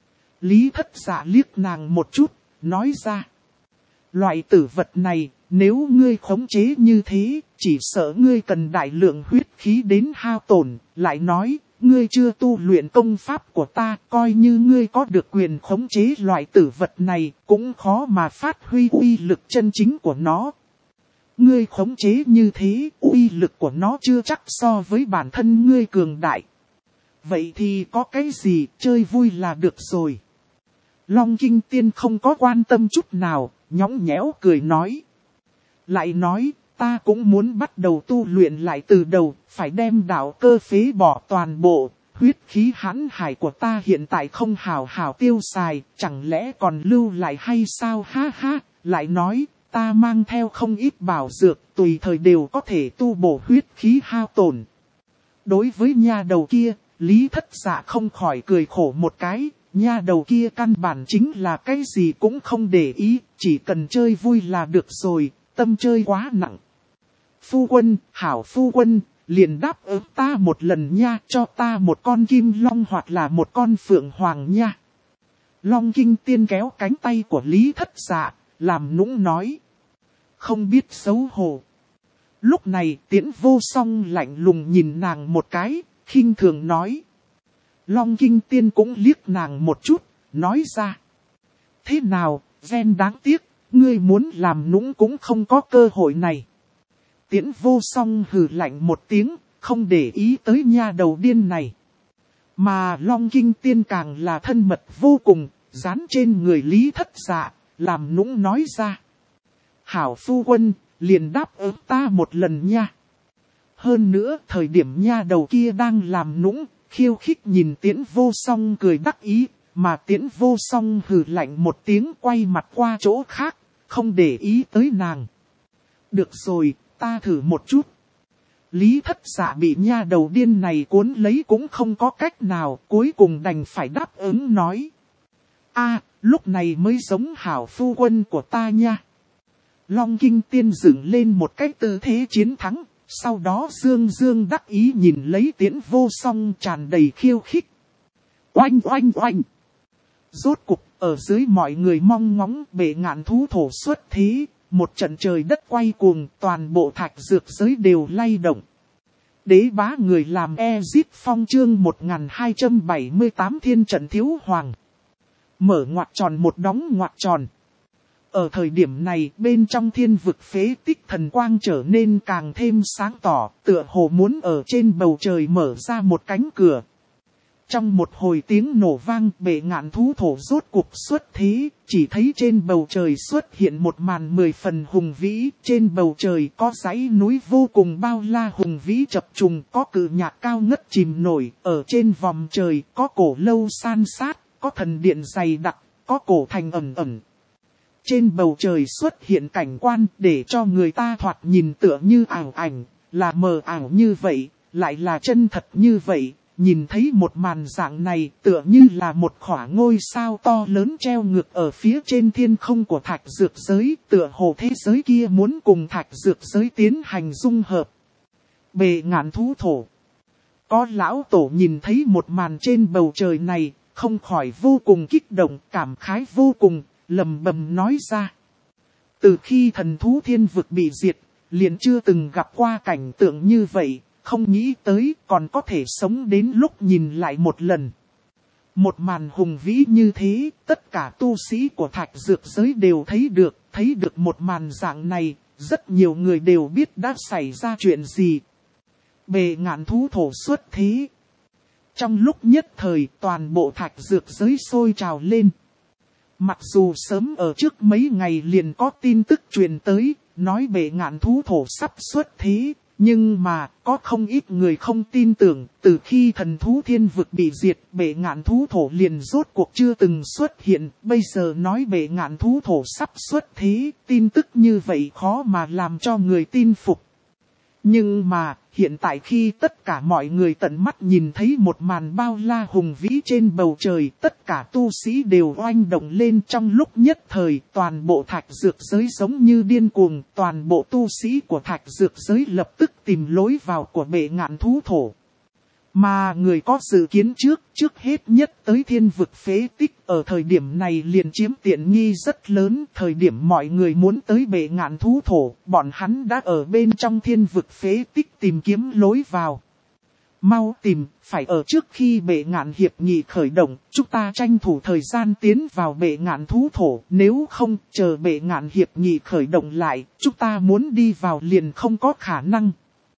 Lý Thất Dạ liếc nàng một chút, nói ra. Loại tử vật này, nếu ngươi khống chế như thế, chỉ sợ ngươi cần đại lượng huyết khí đến hao tổn, lại nói, ngươi chưa tu luyện công pháp của ta, coi như ngươi có được quyền khống chế loại tử vật này, cũng khó mà phát huy uy lực chân chính của nó. Ngươi khống chế như thế, uy lực của nó chưa chắc so với bản thân ngươi cường đại. Vậy thì có cái gì, chơi vui là được rồi. Long Kinh Tiên không có quan tâm chút nào, nhõng nhẽo cười nói. Lại nói, ta cũng muốn bắt đầu tu luyện lại từ đầu, phải đem đạo cơ phế bỏ toàn bộ, huyết khí hãn hải của ta hiện tại không hào hào tiêu xài, chẳng lẽ còn lưu lại hay sao ha ha, lại nói, ta mang theo không ít bảo dược, tùy thời đều có thể tu bổ huyết khí hao tổn. Đối với nha đầu kia, Lý Thất Dạ không khỏi cười khổ một cái. Nha đầu kia căn bản chính là cái gì cũng không để ý, chỉ cần chơi vui là được rồi, tâm chơi quá nặng. Phu quân, hảo phu quân, liền đáp ứng ta một lần nha, cho ta một con kim long hoặc là một con phượng hoàng nha. Long Kinh Tiên kéo cánh tay của Lý Thất Dạ, làm nũng nói. Không biết xấu hổ. Lúc này Tiễn Vô Song lạnh lùng nhìn nàng một cái, khinh thường nói. Long Kinh Tiên cũng liếc nàng một chút, nói ra. Thế nào, Ven đáng tiếc, ngươi muốn làm nũng cũng không có cơ hội này. Tiễn Vô Song hừ lạnh một tiếng, không để ý tới nha đầu điên này. Mà Long Kinh Tiên càng là thân mật vô cùng, dán trên người Lý Thất Dạ, làm nũng nói ra. Hảo phu quân, liền đáp ứng ta một lần nha. Hơn nữa, thời điểm nha đầu kia đang làm nũng, khiêu khích nhìn Tiễn Vô Song cười đắc ý, mà Tiễn Vô Song hừ lạnh một tiếng quay mặt qua chỗ khác, không để ý tới nàng. Được rồi, ta thử một chút. Lý Thất Dạ bị nha đầu điên này cuốn lấy cũng không có cách nào, cuối cùng đành phải đáp ứng nói. Lúc này mới giống hảo phu quân của ta nha. Long Kinh Tiên dựng lên một cái tư thế chiến thắng, sau đó dương dương đắc ý nhìn lấy Tiễn Vô Song tràn đầy khiêu khích. Oanh oanh oanh. Rốt cục, ở dưới mọi người mong ngóng bệ ngạn thú thổ xuất thế, một trận trời đất quay cuồng, toàn bộ thạch dược giới đều lay động. Đế bá người làm Ezit Phong chương 1278 thiên trận thiếu hoàng. Mở ngoặc tròn một đóng ngoặc tròn. Ở thời điểm này, bên trong thiên vực phế tích thần quang trở nên càng thêm sáng tỏ, tựa hồ muốn ở trên bầu trời mở ra một cánh cửa. Trong một hồi tiếng nổ vang, bệ ngạn thú thổ rốt cuộc xuất thế, chỉ thấy trên bầu trời xuất hiện một màn 10 phần hùng vĩ, trên bầu trời có dãy núi vô cùng bao la hùng vĩ chập trùng, có cự nhạc cao ngất chìm nổi, ở trên vòm trời có cổ lâu san sát, có thần điện dày đặc, có cổ thành ẩn ẩn. Trên bầu trời xuất hiện cảnh quan để cho người ta thoạt nhìn tựa như ảo ảnh, là mờ ảo như vậy, lại là chân thật như vậy. Nhìn thấy một màn dạng này tựa như là một khỏa ngôi sao to lớn treo ngược ở phía trên thiên không của thạch dược giới, tựa hồ thế giới kia muốn cùng thạch dược giới tiến hành dung hợp. Bệ ngạn thú thổ. Có lão tổ nhìn thấy một màn trên bầu trời này, không khỏi vô cùng kích động, cảm khái vô cùng, lầm bầm nói ra. Từ khi thần thú thiên vực bị diệt, liền chưa từng gặp qua cảnh tượng như vậy. Không nghĩ tới còn có thể sống đến lúc nhìn lại một lần. Một màn hùng vĩ như thế, tất cả tu sĩ của thạch dược giới đều thấy được một màn dạng này, Rất nhiều người đều biết đã xảy ra chuyện gì. Bệ ngạn thú thổ xuất thế. Trong lúc nhất thời toàn bộ thạch dược giới sôi trào lên. Mặc dù sớm ở trước mấy ngày liền có tin tức truyền tới, nói bệ ngạn thú thổ sắp xuất thế, nhưng mà có không ít người không tin tưởng, từ khi thần thú thiên vực bị diệt, bệ ngạn thú thổ liền rốt cuộc chưa từng xuất hiện, bây giờ nói bệ ngạn thú thổ sắp xuất thế, tin tức như vậy khó mà làm cho người tin phục. Nhưng mà, hiện tại khi tất cả mọi người tận mắt nhìn thấy một màn bao la hùng vĩ trên bầu trời, tất cả tu sĩ đều oanh động lên trong lúc nhất thời, toàn bộ thạch dược giới giống như điên cuồng, toàn bộ tu sĩ của thạch dược giới lập tức tìm lối vào của bệ ngạn thú thổ. Mà người có dự kiến trước hết nhất tới thiên vực phế tích, ở thời điểm này liền chiếm tiện nghi rất lớn. Thời điểm mọi người muốn tới bệ ngạn thú thổ, bọn hắn đã ở bên trong thiên vực phế tích tìm kiếm lối vào. Mau tìm, phải ở trước khi bệ ngạn hiệp nghị khởi động, chúng ta tranh thủ thời gian tiến vào bệ ngạn thú thổ. Nếu không, chờ bệ ngạn hiệp nghị khởi động lại, chúng ta muốn đi vào liền không có khả năng.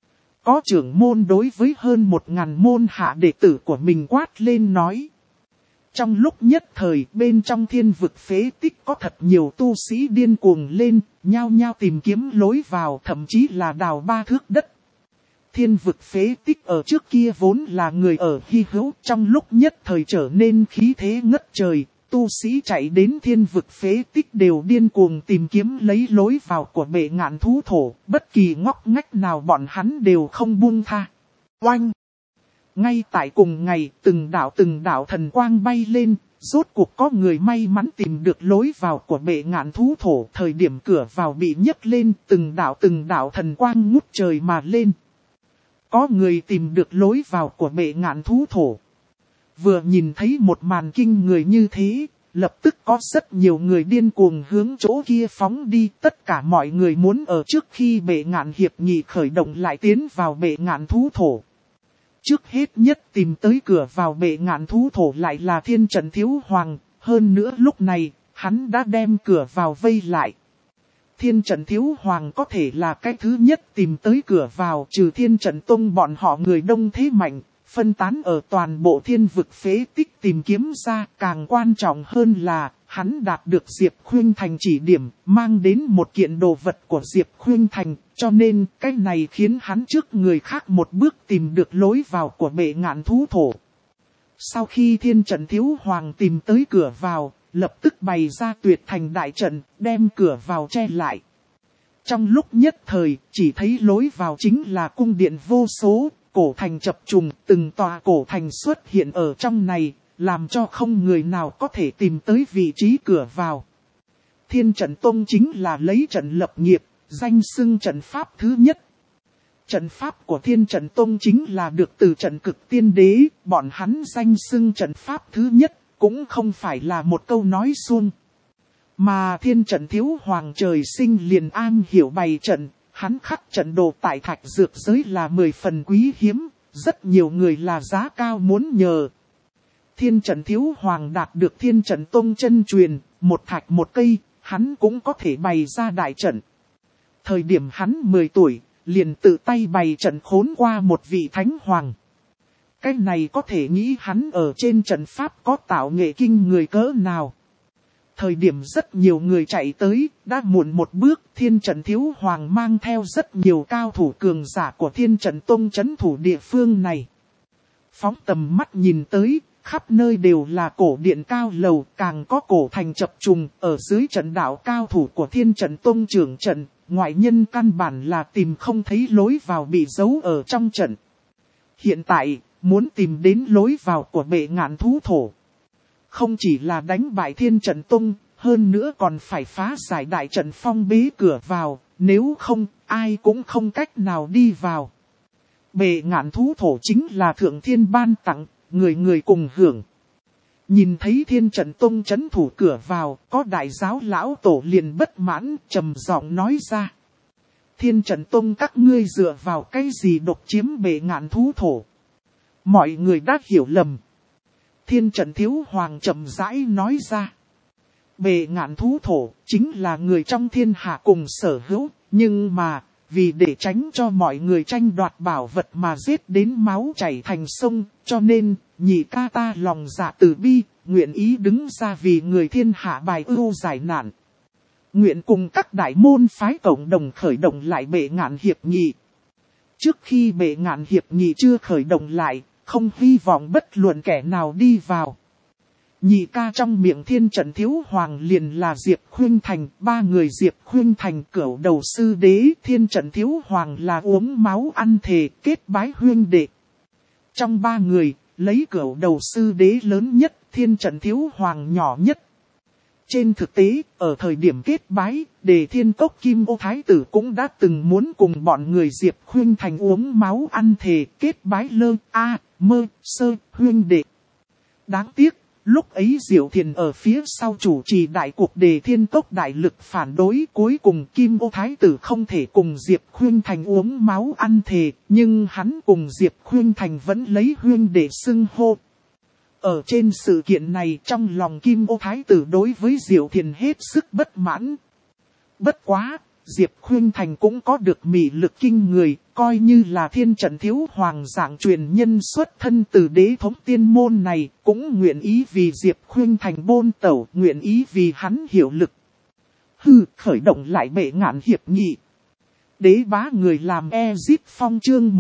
Có trưởng môn đối với hơn 1000 môn hạ đệ tử của mình quát lên nói. Trong lúc nhất thời bên trong thiên vực phế tích có thật nhiều tu sĩ điên cuồng lên, nhao nhao tìm kiếm lối vào, thậm chí là đào 3 thước đất. Thiên vực phế tích ở trước kia vốn là người ở hy hữu, trong lúc nhất thời trở nên khí thế ngất trời. Tu sĩ chạy đến thiên vực phế tích đều điên cuồng tìm kiếm lấy lối vào của bệ ngạn thú thổ, bất kỳ ngóc ngách nào bọn hắn đều không buông tha. Oanh! Ngay tại cùng ngày, từng đạo thần quang bay lên, rốt cuộc có người may mắn tìm được lối vào của bệ ngạn thú thổ. Thời điểm cửa vào bị nhấc lên, từng đạo thần quang ngút trời mà lên. Có người tìm được lối vào của bệ ngạn thú thổ. Vừa nhìn thấy một màn kinh người như thế, lập tức có rất nhiều người điên cuồng hướng chỗ kia phóng đi. Tất cả mọi người muốn ở trước khi bệ ngạn hiệp nghị khởi động lại tiến vào bệ ngạn thú thổ. Trước hết nhất tìm tới cửa vào bệ ngạn thú thổ lại là Thiên Trận Thiếu Hoàng, hơn nữa lúc này, hắn đã đem cửa vào vây lại. Thiên Trận Thiếu Hoàng có thể là cái thứ nhất tìm tới cửa vào, trừ Thiên Trận Tông bọn họ người đông thế mạnh, phân tán ở toàn bộ thiên vực phế tích tìm kiếm ra. Càng quan trọng hơn là, hắn đạt được Diệp Khuynh Thành chỉ điểm, mang đến một kiện đồ vật của Diệp Khuynh Thành, cho nên cái này khiến hắn trước người khác một bước tìm được lối vào của bệ ngạn thú thổ. Sau khi Thiên Trận Thiếu Hoàng tìm tới cửa vào, lập tức bày ra tuyệt thành đại trận, đem cửa vào che lại. Trong lúc nhất thời, chỉ thấy lối vào chính là cung điện vô số, cổ thành chập trùng, từng tòa cổ thành xuất hiện ở trong này, làm cho không người nào có thể tìm tới vị trí cửa vào. Thiên Trận Tông chính là lấy trận lập nghiệp, danh xưng trận pháp thứ nhất. Trận pháp của Thiên Trận Tông chính là được từ trận Cực Tiên Đế, bọn hắn danh xưng trận pháp thứ nhất, cũng không phải là một câu nói suông. Mà Thiên Trận Thiếu Hoàng trời sinh liền am hiểu bày trận, hắn khắc trận đồ tại thạch dược giới là 10 phần quý hiếm, rất nhiều người là giá cao muốn nhờ. Thiên Trận Thiếu Hoàng đạt được Thiên Trận Tông chân truyền, một thạch một cây, hắn cũng có thể bày ra đại trận. Thời điểm hắn 10 tuổi, liền tự tay bày trận khốn qua một vị thánh hoàng. Cái này có thể nghĩ hắn ở trên trận pháp có tạo nghệ kinh người cỡ nào. Thời điểm rất nhiều người chạy tới, đã muộn một bước, Thiên Trận Thiếu Hoàng mang theo rất nhiều cao thủ cường giả của Thiên Trận Tông trấn thủ địa phương này. Phóng tầm mắt nhìn tới, khắp nơi đều là cổ điện cao lầu, càng có cổ thành chập trùng, ở dưới trận đạo cao thủ của Thiên Trận Tông trưởng trận, ngoại nhân căn bản là tìm không thấy lối vào bị giấu ở trong trận. Hiện tại, muốn tìm đến lối vào của bệ ngạn thú thổ. Không chỉ là đánh bại Thiên Trận Tông, hơn nữa còn phải phá giải đại trận phong bế cửa vào, nếu không, ai cũng không cách nào đi vào. Bệ ngạn thú thổ chính là thượng thiên ban tặng, người người cùng hưởng. Nhìn thấy Thiên Trận Tông trấn thủ cửa vào, có đại giáo lão tổ liền bất mãn, trầm giọng nói ra. Thiên Trận Tông các ngươi dựa vào cái gì độc chiếm bệ ngạn thú thổ? Mọi người đã hiểu lầm. Thiên Trận Thiếu Hoàng chậm rãi nói ra. Bệ ngạn thú thổ chính là người trong thiên hạ cùng sở hữu, Nhưng mà, vì để tránh cho mọi người tranh đoạt bảo vật mà giết đến máu chảy thành sông, cho nên, nhị ca ta lòng dạ từ bi, nguyện ý đứng ra vì người thiên hạ bài ưu giải nạn. Nguyện cùng các đại môn phái cộng đồng khởi động lại bệ ngạn hiệp nghị. Trước khi bệ ngạn hiệp nghị chưa khởi động lại, không hy vọng bất luận kẻ nào đi vào. Nhị ca trong miệng Thiên Trận Thiếu Hoàng liền là Diệp Khuynh Thành, ba người Diệp Khuynh Thành cửu đầu sư đế, Thiên Trận Thiếu Hoàng là uống máu ăn thề, kết bái huynh đệ. Trong ba người, lấy cửu đầu sư đế lớn nhất, Thiên Trận Thiếu Hoàng nhỏ nhất. Trên thực tế, ở thời điểm kết bái, Đề Thiên Cốc Kim Ô Thái Tử cũng đã từng muốn cùng bọn người Diệp Khuynh Thành uống máu ăn thề, kết bái lơ, mơ, sơ, huynh đệ. Đáng tiếc, lúc ấy Diệu Thiền ở phía sau chủ trì đại cuộc Đề Thiên Cốc đại lực phản đối, cuối cùng Kim Ô Thái Tử không thể cùng Diệp Khuynh Thành uống máu ăn thề, nhưng hắn cùng Diệp Khuynh Thành vẫn lấy huynh đệ xưng hô. Ở trên sự kiện này trong lòng Kim Ô Thái Tử đối với Diệu Thiền hết sức bất mãn. Bất quá, Diệp Khuynh Thành cũng có được mị lực kinh người, coi như là Thiên Trận Thiếu Hoàng dạng truyền nhân xuất thân từ đế thống tiên môn này, cũng nguyện ý vì Diệp Khuynh Thành bôn tẩu, nguyện ý vì hắn hiệu lực. Khởi động lại bệ ngạn hiệp nghị. Đế bá người làm Ezip Phong chương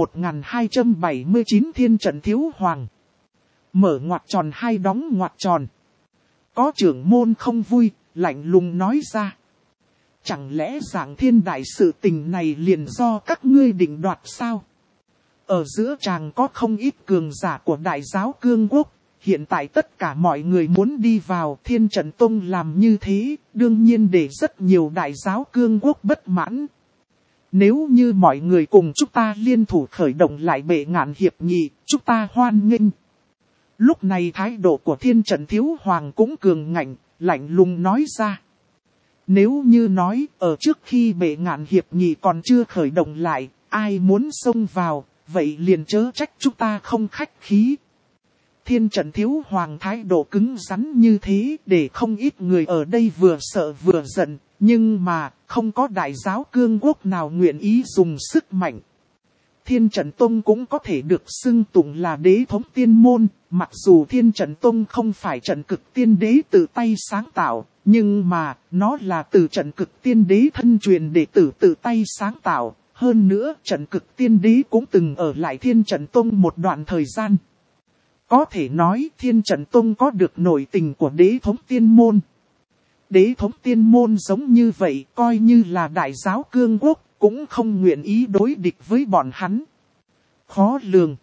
1279 Thiên Trận Thiếu Hoàng. Mở ngoặc tròn hai đóng ngoặc tròn. Có trưởng môn không vui, lạnh lùng nói ra. Chẳng lẽ giảng thiên đại sự tình này liền do các ngươi định đoạt sao? Ở giữa tràng có không ít cường giả của đại giáo cương quốc. Hiện tại tất cả mọi người muốn đi vào Thiên Trận Tông làm như thế, đương nhiên để rất nhiều đại giáo cương quốc bất mãn. Nếu như mọi người cùng chúng ta liên thủ khởi động lại bệ ngạn hiệp nghị, chúng ta hoan nghênh. Lúc này thái độ của Thiên Trận Thiếu Hoàng cũng cường ngạnh, lạnh lùng nói ra. Nếu như nói, ở trước khi bệ ngạn hiệp nghị còn chưa khởi động lại, ai muốn xông vào, vậy liền chớ trách chúng ta không khách khí. Thiên Trận Thiếu Hoàng thái độ cứng rắn như thế, để không ít người ở đây vừa sợ vừa giận, nhưng mà, không có đại giáo cương quốc nào nguyện ý dùng sức mạnh. Thiên Trận Tông cũng có thể được xưng tụng là đế thống tiên môn, mặc dù Thiên Trận Tông không phải trận cực tiên đế tự tay sáng tạo, nhưng mà, nó là từ trận cực tiên đế thân truyền đệ tử tự tay sáng tạo. Hơn nữa, trận cực tiên đế cũng từng ở lại Thiên Trận Tông một đoạn thời gian. Có thể nói, Thiên Trận Tông có được nội tình của đế thống tiên môn. Đế thống tiên môn giống như vậy, coi như là đại giáo cương quốc, cũng không nguyện ý đối địch với bọn hắn. Khó lường.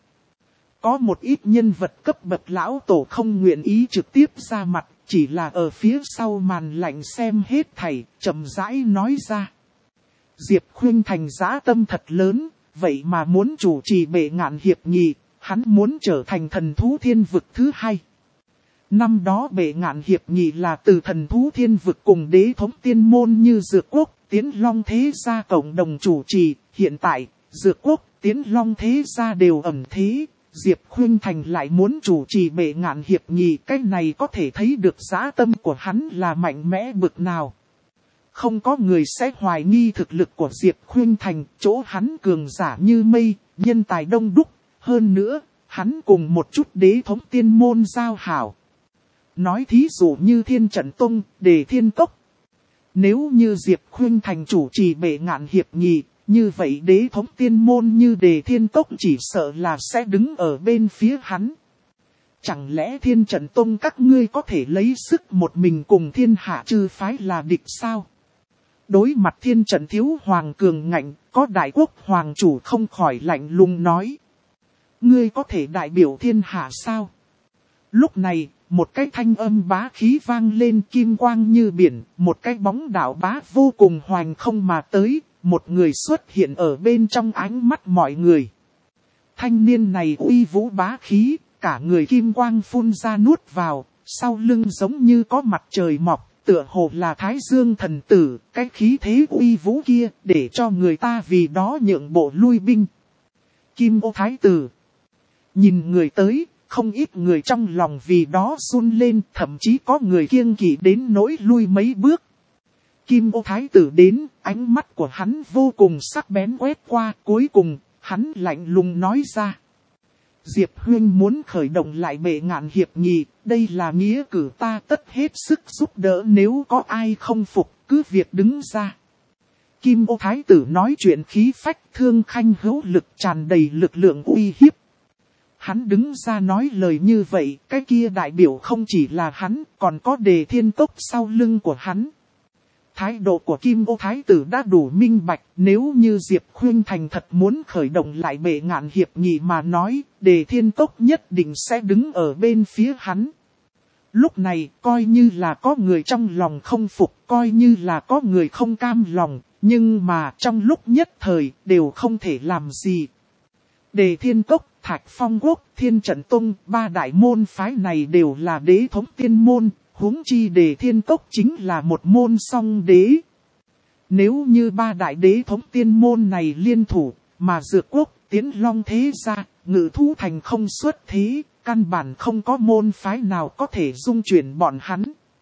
Có một ít nhân vật cấp bậc lão tổ không nguyện ý trực tiếp ra mặt, chỉ là ở phía sau màn lạnh xem hết thảy, chậm rãi nói ra. Diệp Khuynh Thành dã tâm thật lớn, vậy mà muốn chủ trì bệ ngạn hiệp nghị, hắn muốn trở thành thần thú thiên vực thứ hai. Năm đó bệ ngạn hiệp nghị là từ thần thú thiên vực cùng đế thống tiên môn như Dược Quốc, Tiến Long Thế Gia cộng đồng chủ trì, hiện tại, Dược Quốc, Tiến Long Thế Gia đều ẩn thế, Diệp Khuynh Thành lại muốn chủ trì bệ ngạn hiệp nghị, cái này có thể thấy được dã tâm của hắn là mạnh mẽ bực nào. Không có người sẽ hoài nghi thực lực của Diệp Khuynh Thành, chỗ hắn cường giả như mây, nhân tài đông đúc, hơn nữa, hắn cùng một chút đế thống tiên môn giao hảo. Nói thí dụ như Thiên Trận Tông, Đề Thiên Cốc. Nếu như Diệp Khuynh Thành chủ trì bệ ngạn hiệp nghị, như vậy đế thống tiên môn như Đề Thiên Cốc chỉ sợ là sẽ đứng ở bên phía hắn. Chẳng lẽ Thiên Trận Tông các ngươi có thể lấy sức một mình cùng thiên hạ chư phái là địch sao? Đối mặt Thiên Trận Thiếu Hoàng cường ngạnh, có đại quốc hoàng chủ không khỏi lạnh lùng nói. Ngươi có thể đại biểu thiên hạ sao? Lúc này, một cái thanh âm bá khí vang lên kim quang như biển, một cái bóng đạo bá vô cùng hoành không mà tới, một người xuất hiện ở bên trong ánh mắt mọi người. Thanh niên này uy vũ bá khí, cả người kim quang phun ra nuốt vào, sau lưng giống như có mặt trời mọc, tựa hồ là Thái Dương thần tử, cái khí thế uy vũ kia, để cho người ta vì đó nhượng bộ lui binh. Kim Ô Thái tử. Nhìn người tới, không ít người trong lòng vì đó run lên, thậm chí có người kiêng kỵ đến nỗi lui mấy bước. Kim Ô Thái tử đến, ánh mắt của hắn vô cùng sắc bén quét qua, cuối cùng, hắn lạnh lùng nói ra. Diệp Huyên muốn khởi động lại bệ ngạn hiệp nghị, đây là nghĩa cử ta tất hết sức giúp đỡ, nếu có ai không phục, cứ việc đứng ra. Kim Ô Thái tử nói chuyện khí phách, thương khanh hữu lực, tràn đầy lực lượng uy hiếp. Hắn đứng ra nói lời như vậy, cái kia đại biểu không chỉ là hắn, còn có Đề Thiên Cốc sau lưng của hắn. Thái độ của Kim Ô Thái tử đã đủ minh bạch, nếu như Diệp Khuynh Thành thật muốn khởi động lại bệ ngạn hiệp nghị mà nói, Đề Thiên Cốc nhất định sẽ đứng ở bên phía hắn. Lúc này, coi như là có người trong lòng không phục, coi như là có người không cam lòng, nhưng mà trong lúc nhất thời đều không thể làm gì. Đề Thiên Cốc, Thạch Phong Quốc, Thiên Trận Tông, ba đại môn phái này đều là đế thống tiên môn, huống chi Đề Thiên Cốc chính là một môn song đế. Nếu như ba đại đế thống tiên môn này liên thủ, mà Dược Quốc, Tiến Long thế gia, Ngự Thú Thành không xuất thế, căn bản không có môn phái nào có thể dung chuyển bọn hắn.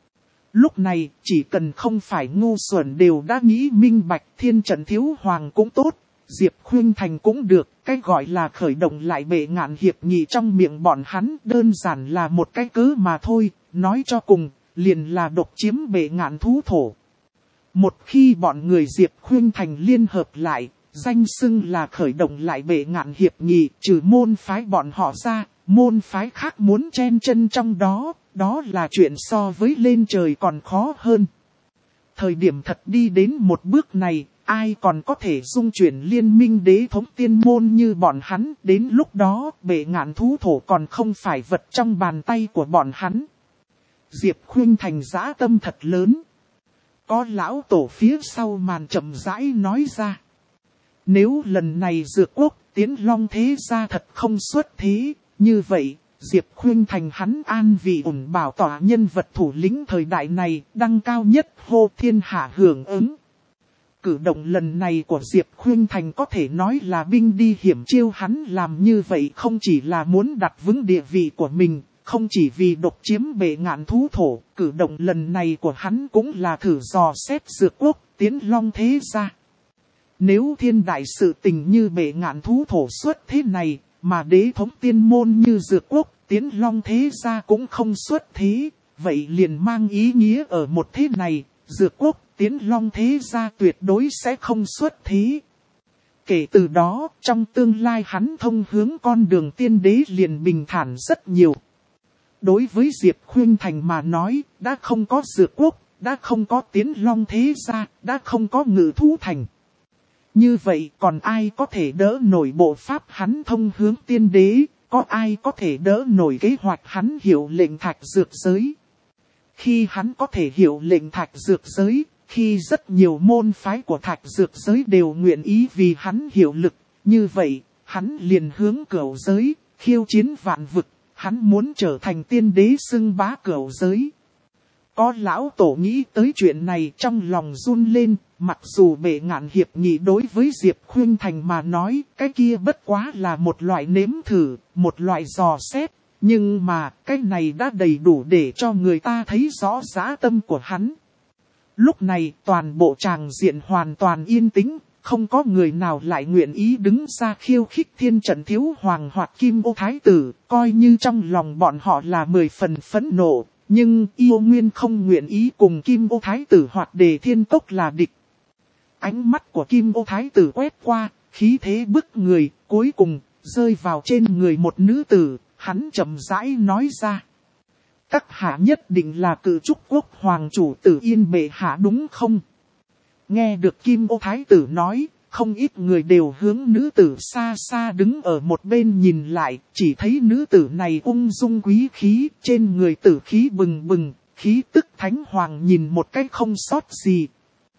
Lúc này, chỉ cần không phải ngu xuẩn đều đã nghĩ minh bạch, Thiên Trận Thiếu Hoàng cũng tốt, Diệp Khuynh Thành cũng được, cái gọi là khởi động lại bệ ngạn hiệp nghị trong miệng bọn hắn đơn giản là một cái cớ mà thôi, nói cho cùng, liền là độc chiếm bệ ngạn thú thổ. Một khi bọn người Diệp Khuynh Thành liên hợp lại, danh xưng là khởi động lại bệ ngạn hiệp nghị, trừ môn phái bọn họ ra, môn phái khác muốn chen chân trong đó, đó là chuyện so với lên trời còn khó hơn. Thời điểm thật đi đến một bước này, ai còn có thể dung chuyển liên minh đế thống tiên môn như bọn hắn, đến lúc đó bệ ngạn thú thổ còn không phải vật trong bàn tay của bọn hắn. Diệp Khuynh Thành dã tâm thật lớn. Có lão tổ phía sau màn chậm rãi nói ra. Nếu lần này Dược Quốc, Tiến Long thế gia thật không xuất thế, như vậy, Diệp Khuynh Thành hắn an vị ổn bảo tỏa nhân vật thủ lĩnh thời đại này, đăng cao nhất hô thiên hạ hưởng ứng. Cử động lần này của Diệp Khuynh Thành có thể nói là binh đi hiểm chiêu, hắn làm như vậy không chỉ là muốn đặt vững địa vị của mình, không chỉ vì độc chiếm bệ ngạn thú thổ, cử động lần này của hắn cũng là thử dò xét Dược Quốc, Tiến Long thế gia. Nếu thiên đại sự tình như bệ ngạn thú thổ xuất thế này, mà đế thống tiên môn như Dược Quốc, Tiến Long thế gia cũng không xuất thế, vậy liền mang ý nghĩa ở một thế này, Dược Quốc, Tiến Long thế gia tuyệt đối sẽ không xuất thế. Kể từ đó, trong tương lai hắn thông hướng con đường tiên đế liền bình thản rất nhiều. Đối với Diệp Khuynh Thành mà nói, đã không có Dược Quốc, đã không có Tiến Long thế gia, đã không có Ngự Thú Thành. Như vậy còn ai có thể đỡ nổi bộ pháp hắn thông hướng tiên đế, có ai có thể đỡ nổi kế hoạch hắn hiệu lệnh thạch dược giới. Khi hắn có thể hiệu lệnh thạch dược giới, khi rất nhiều môn phái của thạch dược giới đều nguyện ý vì hắn hiệu lực, như vậy, hắn liền hướng cửu giới, khiêu chiến vạn vực, hắn muốn trở thành tiên đế xưng bá cửu giới. Có lão tổ nghĩ tới chuyện này trong lòng run lên, mặc dù bệ ngạn hiệp nghị đối với Diệp Khuynh Thành mà nói, cái kia bất quá là một loại nếm thử, một loại dò xét, nhưng mà cái này đã đầy đủ để cho người ta thấy rõ dã tâm của hắn. Lúc này toàn bộ tràng diện hoàn toàn yên tĩnh, không có người nào lại nguyện ý đứng ra khiêu khích Thiên Trận Thiếu Hoàng hoặc Kim Ô Thái tử, coi như trong lòng bọn họ là 10 phần phẫn nộ. Nhưng yêu nguyên không nguyện ý cùng Kim Ô Thái tử hoặc Đề Thiên Cốc là địch. Ánh mắt của Kim Ô Thái tử quét qua, khí thế bức người, cuối cùng, rơi vào trên người một nữ tử, hắn chậm rãi nói ra. Các hạ nhất định là Cự Trúc Quốc Hoàng chủ Tử Yên bệ hạ đúng không? Nghe được Kim Ô Thái tử nói, không ít người đều hướng nữ tử xa xa đứng ở một bên nhìn lại, chỉ thấy nữ tử này ung dung quý khí, trên người tử khí bừng bừng, khí tức thánh hoàng nhìn một cách không sót gì.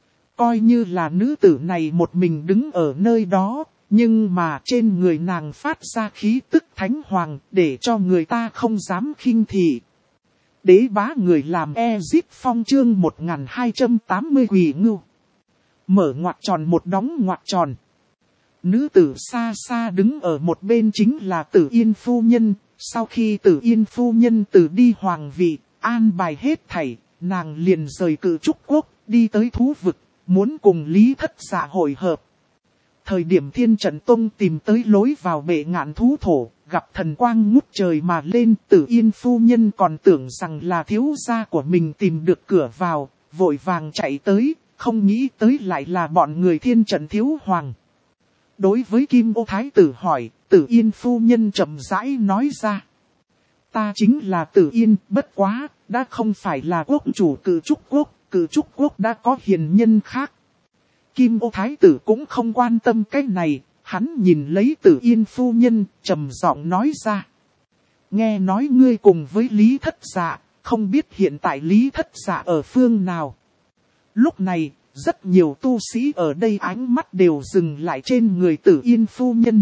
Coi như là nữ tử này một mình đứng ở nơi đó, nhưng mà trên người nàng phát ra khí tức thánh hoàng để cho người ta không dám khinh thị. Đế bá người làm Ezip Phong chương 1280 Quỷ Ngưu. Mở ngoặc tròn một đóng ngoặc tròn. Nữ tử xa xa đứng ở một bên chính là Tử Yên phu nhân. Sau khi Tử Yên phu nhân từ đi hoàng vị, an bài hết thảy, nàng liền rời Cự Trúc Quốc, đi tới thú vực, muốn cùng Lý Thất Dạ hội hợp. Thời điểm Thiên Trận Tông tìm tới lối vào bệ ngạn thú thổ, gặp thần quang ngút trời mà lên, Tử Yên phu nhân còn tưởng rằng là thiếu gia của mình tìm được cửa vào, vội vàng chạy tới, không nghĩ tới lại là bọn người Thiên Trận thiếu hoàng. Đối với Kim Ô Thái tử hỏi, Tử Yên phu nhân chậm rãi nói ra. Ta chính là Tử Yên, bất quá, đã không phải là quốc chủ Cự Trúc quốc đã có hiền nhân khác. Kim Ô Thái tử cũng không quan tâm cái này, hắn nhìn lấy Tử Yên phu nhân, trầm giọng nói ra. Nghe nói ngươi cùng với Lý Thất Dạ, không biết hiện tại Lý Thất Dạ ở phương nào. Lúc này, rất nhiều tu sĩ ở đây ánh mắt đều dừng lại trên người Tử Yên phu nhân.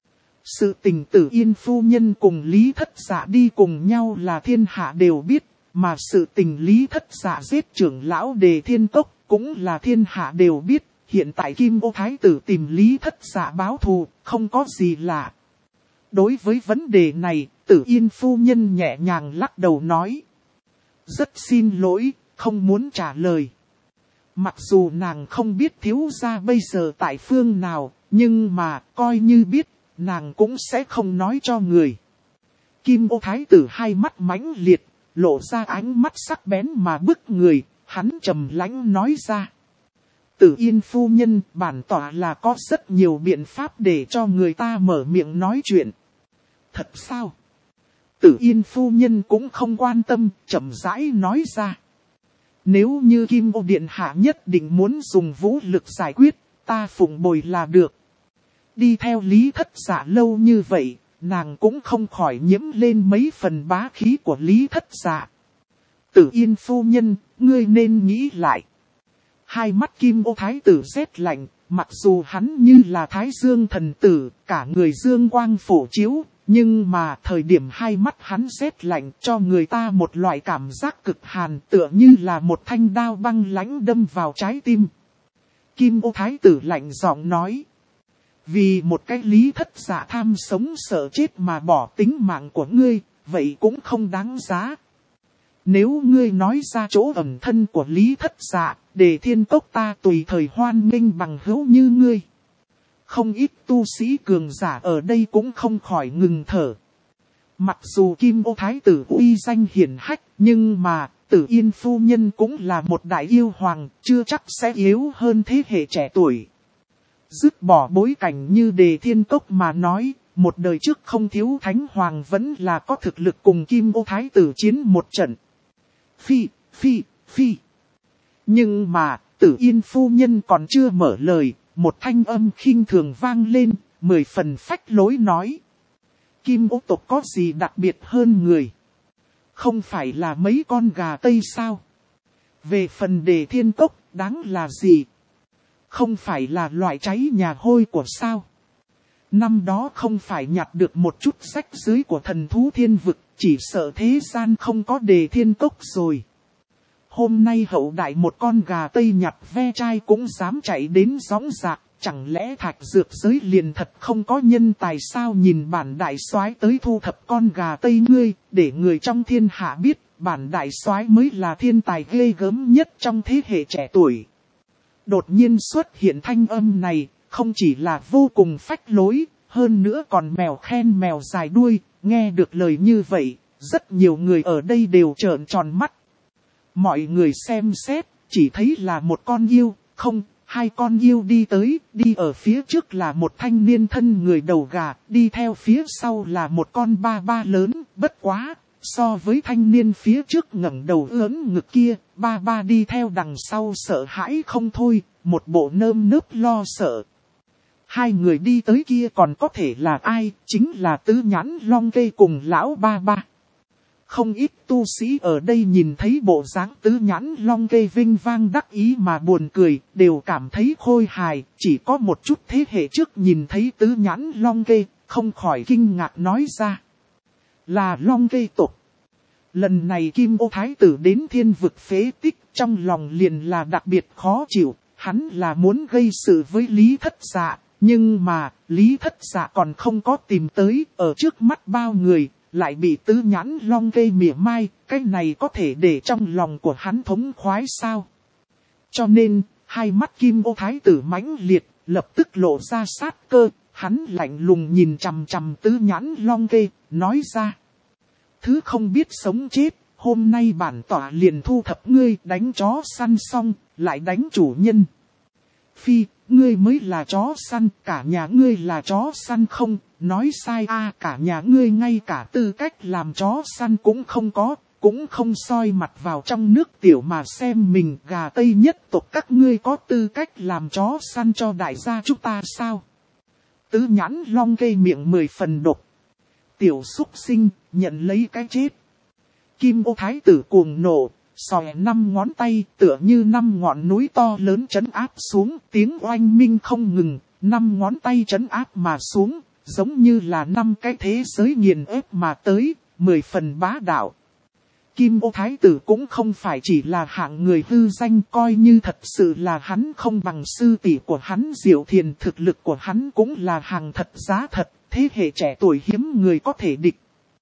Sự tình Tử Yên phu nhân cùng Lý Thất Dạ đi cùng nhau là thiên hạ đều biết, mà sự tình Lý Thất Dạ giết trưởng lão Đề Thiên Cốc cũng là thiên hạ đều biết. Hiện tại Kim Ô Thái tử tìm Lý Thất Dạ báo thù, không có gì lạ. Đối với vấn đề này, Tử Yên phu nhân nhẹ nhàng lắc đầu nói. Rất xin lỗi, không muốn trả lời. Mặc dù nàng không biết thiếu gia bây giờ tại phương nào, nhưng mà coi như biết, nàng cũng sẽ không nói cho người. Kim Ô Thái tử hai mắt mãnh liệt, lộ ra ánh mắt sắc bén mà bức người, hắn trầm lãnh nói ra. Tử Yên phu nhân, bản tỏa là có rất nhiều biện pháp để cho người ta mở miệng nói chuyện. Thật sao? Tử Yên phu nhân cũng không quan tâm, chậm rãi nói ra. Nếu như Kim Ô Điện Hạ nhất định muốn dùng vũ lực giải quyết, ta phụng bồi là được. Đi theo Lý Thất Dạ lâu như vậy, nàng cũng không khỏi nhiễm lên mấy phần bá khí của Lý Thất Dạ. Tử Yên phu nhân, ngươi nên nghĩ lại. Hai mắt Kim Ô Thái tử rét lạnh, mặc dù hắn như là Thái Dương thần tử, cả người dương quang phổ chiếu, nhưng mà thời điểm hai mắt hắn rét lạnh cho người ta một loại cảm giác cực hàn, tựa như là một thanh đao băng lãnh đâm vào trái tim. Kim Ô Thái tử lạnh giọng nói. Vì một cái Lý Thất Dạ tham sống sợ chết mà bỏ tính mạng của ngươi, vậy cũng không đáng giá. Nếu ngươi nói ra chỗ ẩn thân của Lý Thất Dạ, Đề Thiên Cốc ta tùy thời hoan nghênh bằng hữu như ngươi. Không ít tu sĩ cường giả ở đây cũng không khỏi ngừng thở. Mặc dù Kim Ô Thái tử uy danh hiển hách, nhưng mà Tử Yên phu nhân cũng là một đại yêu hoàng, chưa chắc sẽ yếu hơn thế hệ trẻ tuổi. Dứt bỏ bối cảnh như Đề Thiên Cốc mà nói, một đời trước không thiếu thánh hoàng vẫn là có thực lực cùng Kim Ô Thái tử chiến một trận. Phi. Nhưng mà, Tử Yên phu nhân còn chưa mở lời, một thanh âm khinh thường vang lên, 10 phần phách lối nói. Kim Ô tộc có gì đặc biệt hơn người? Không phải là mấy con gà Tây sao? Về phần Đề Thiên Cốc, đáng là gì? Không phải là loại cháy nhà hôi của sao? Năm đó không phải nhặt được một chút rách dưới của thần thú thiên vực, chỉ sợ thế gian không có Đề Thiên Cốc rồi. Hôm nay hậu đại một con gà Tây nhặt ve chai cũng dám chạy đến gióng giạc, chẳng lẽ Thạch Dược giới liền thật không có nhân tài sao? Nhìn bản đại soái tới thu thập con gà Tây ngươi, để người trong thiên hạ biết, bản đại soái mới là thiên tài ghê gớm nhất trong thế hệ trẻ tuổi. Đột nhiên xuất hiện thanh âm này, không chỉ là vô cùng phách lối, hơn nữa còn mèo khen mèo dài đuôi, nghe được lời như vậy, rất nhiều người ở đây đều trợn tròn mắt. Mọi người xem xét, chỉ thấy là một con yêu, không, hai con yêu đi tới, đi ở phía trước là một thanh niên thân người đầu gà, đi theo phía sau là một con ba ba lớn, bất quá, so với thanh niên phía trước ngẩng đầu ưỡn ngực kia, ba ba đi theo đằng sau sợ hãi không thôi, một bộ nơm nớp lo sợ. Hai người đi tới kia còn có thể là ai, chính là Tứ Nhãn Long Kê cùng lão ba ba. Không ít tu sĩ ở đây nhìn thấy bộ dáng Tứ Nhãn Long Kê vinh vang đắc ý mà buồn cười, đều cảm thấy khôi hài, chỉ có một chút thế hệ trước nhìn thấy Tứ Nhãn Long Kê, không khỏi kinh ngạc nói ra. Là Long Kê tộc. Lần này Kim Ô Thái tử đến thiên vực phế tích, trong lòng liền là đặc biệt khó chịu, hắn là muốn gây sự với Lý Thất Dạ, nhưng mà Lý Thất Dạ còn không có tìm tới, ở trước mắt bao người, lại bị Tứ Nhãn Long Kê mỉa mai, cái này có thể để trong lòng của hắn thống khoái sao? Cho nên, hai mắt Kim Ô Thái tử mãnh liệt, lập tức lộ ra sát cơ, hắn lạnh lùng nhìn chằm chằm Tứ Nhãn Long Kê, nói ra. Thứ không biết sống chết, hôm nay bản tỏa liền thu thập ngươi, đánh chó săn xong, lại đánh chủ nhân. Phi, ngươi mới là chó săn, cả nhà ngươi là chó săn không, nói sai cả nhà ngươi ngay cả tư cách làm chó săn cũng không có, cũng không soi mặt vào trong nước tiểu mà xem mình gà Tây nhất tộc các ngươi có tư cách làm chó săn cho đại gia chúng ta sao. Tứ Nhãn Long Kê miệng 10 phần độc. Tiểu súc sinh, nhận lấy cái chết. Kim Ô Thái tử cuồng nộ, xòe 5 ngón tay tựa như 5 ngọn núi to lớn trấn áp xuống, tiếng oanh minh không ngừng, 5 ngón tay trấn áp mà xuống, giống như là 5 cái thế giới nghiền ép mà tới, 10 phần bá đạo. Kim Ô Thái tử cũng không phải chỉ là hạng người hư danh, coi như thật sự là hắn không bằng sư tỷ của hắn Diệu Thiền, thực lực của hắn cũng là hàng thật giá thật, thế hệ trẻ tuổi hiếm người có thể địch.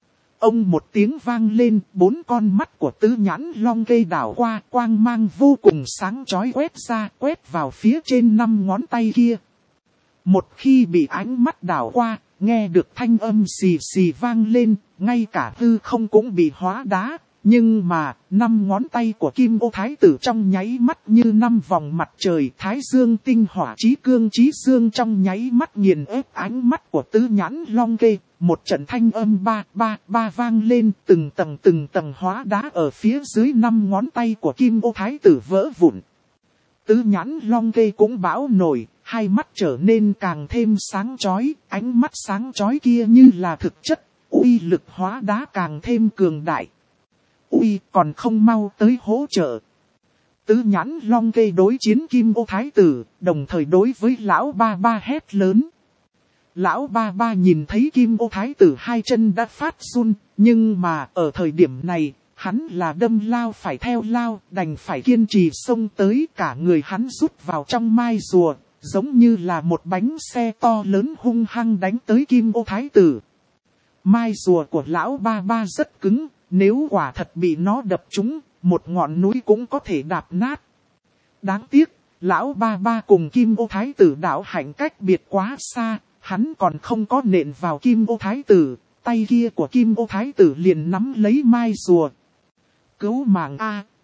Ông một tiếng vang lên, 4 con mắt của Tứ Nhãn Long Kê đảo qua, quang mang vô cùng sáng chói quét ra, quét vào phía trên 5 ngón tay kia. Một khi bị ánh mắt đảo qua, nghe được thanh âm xì xì vang lên, ngay cả hư không cũng bị hóa đá. Nhưng mà, 5 ngón tay của Kim Ô Thái tử trong nháy mắt như 5 vòng mặt trời, Thái Dương tinh hỏa chí cương chí dương trong nháy mắt nghiền ép ánh mắt của Tứ Nhãn Long Kê. Một trận thanh âm ba vang lên, từng tầng hóa đá ở phía dưới 5 ngón tay của Kim Ô Thái tử vỡ vụn. Tứ Nhãn Long Kê cũng bão nổi, hai mắt trở nên càng thêm sáng chói, ánh mắt sáng chói kia như là thực chất, uy lực hóa đá càng thêm cường đại. Ui, còn không mau tới hỗ trợ. Tứ Nhãn Long Kê đối chiến Kim Ô Thái tử, đồng thời đối với lão ba ba hét lớn. Lão ba ba nhìn thấy Kim Ô Thái tử hai chân đã phát run, nhưng mà ở thời điểm này, hắn là đâm lao phải theo lao, đành phải kiên trì xông tới, cả người hắn rút vào trong mai rùa, giống như là một bánh xe to lớn hung hăng đánh tới Kim Ô Thái tử. Mai rùa của lão ba ba rất cứng. Nếu quả thật bị nó đập trúng, một ngọn núi cũng có thể đạp nát. Đáng tiếc, lão ba ba cùng Kim Ô Thái tử đạo hạnh cách biệt quá xa, hắn còn không có nện vào Kim Ô Thái tử, tay kia của Kim Ô Thái tử liền nắm lấy mai rùa. Cứu mạng a!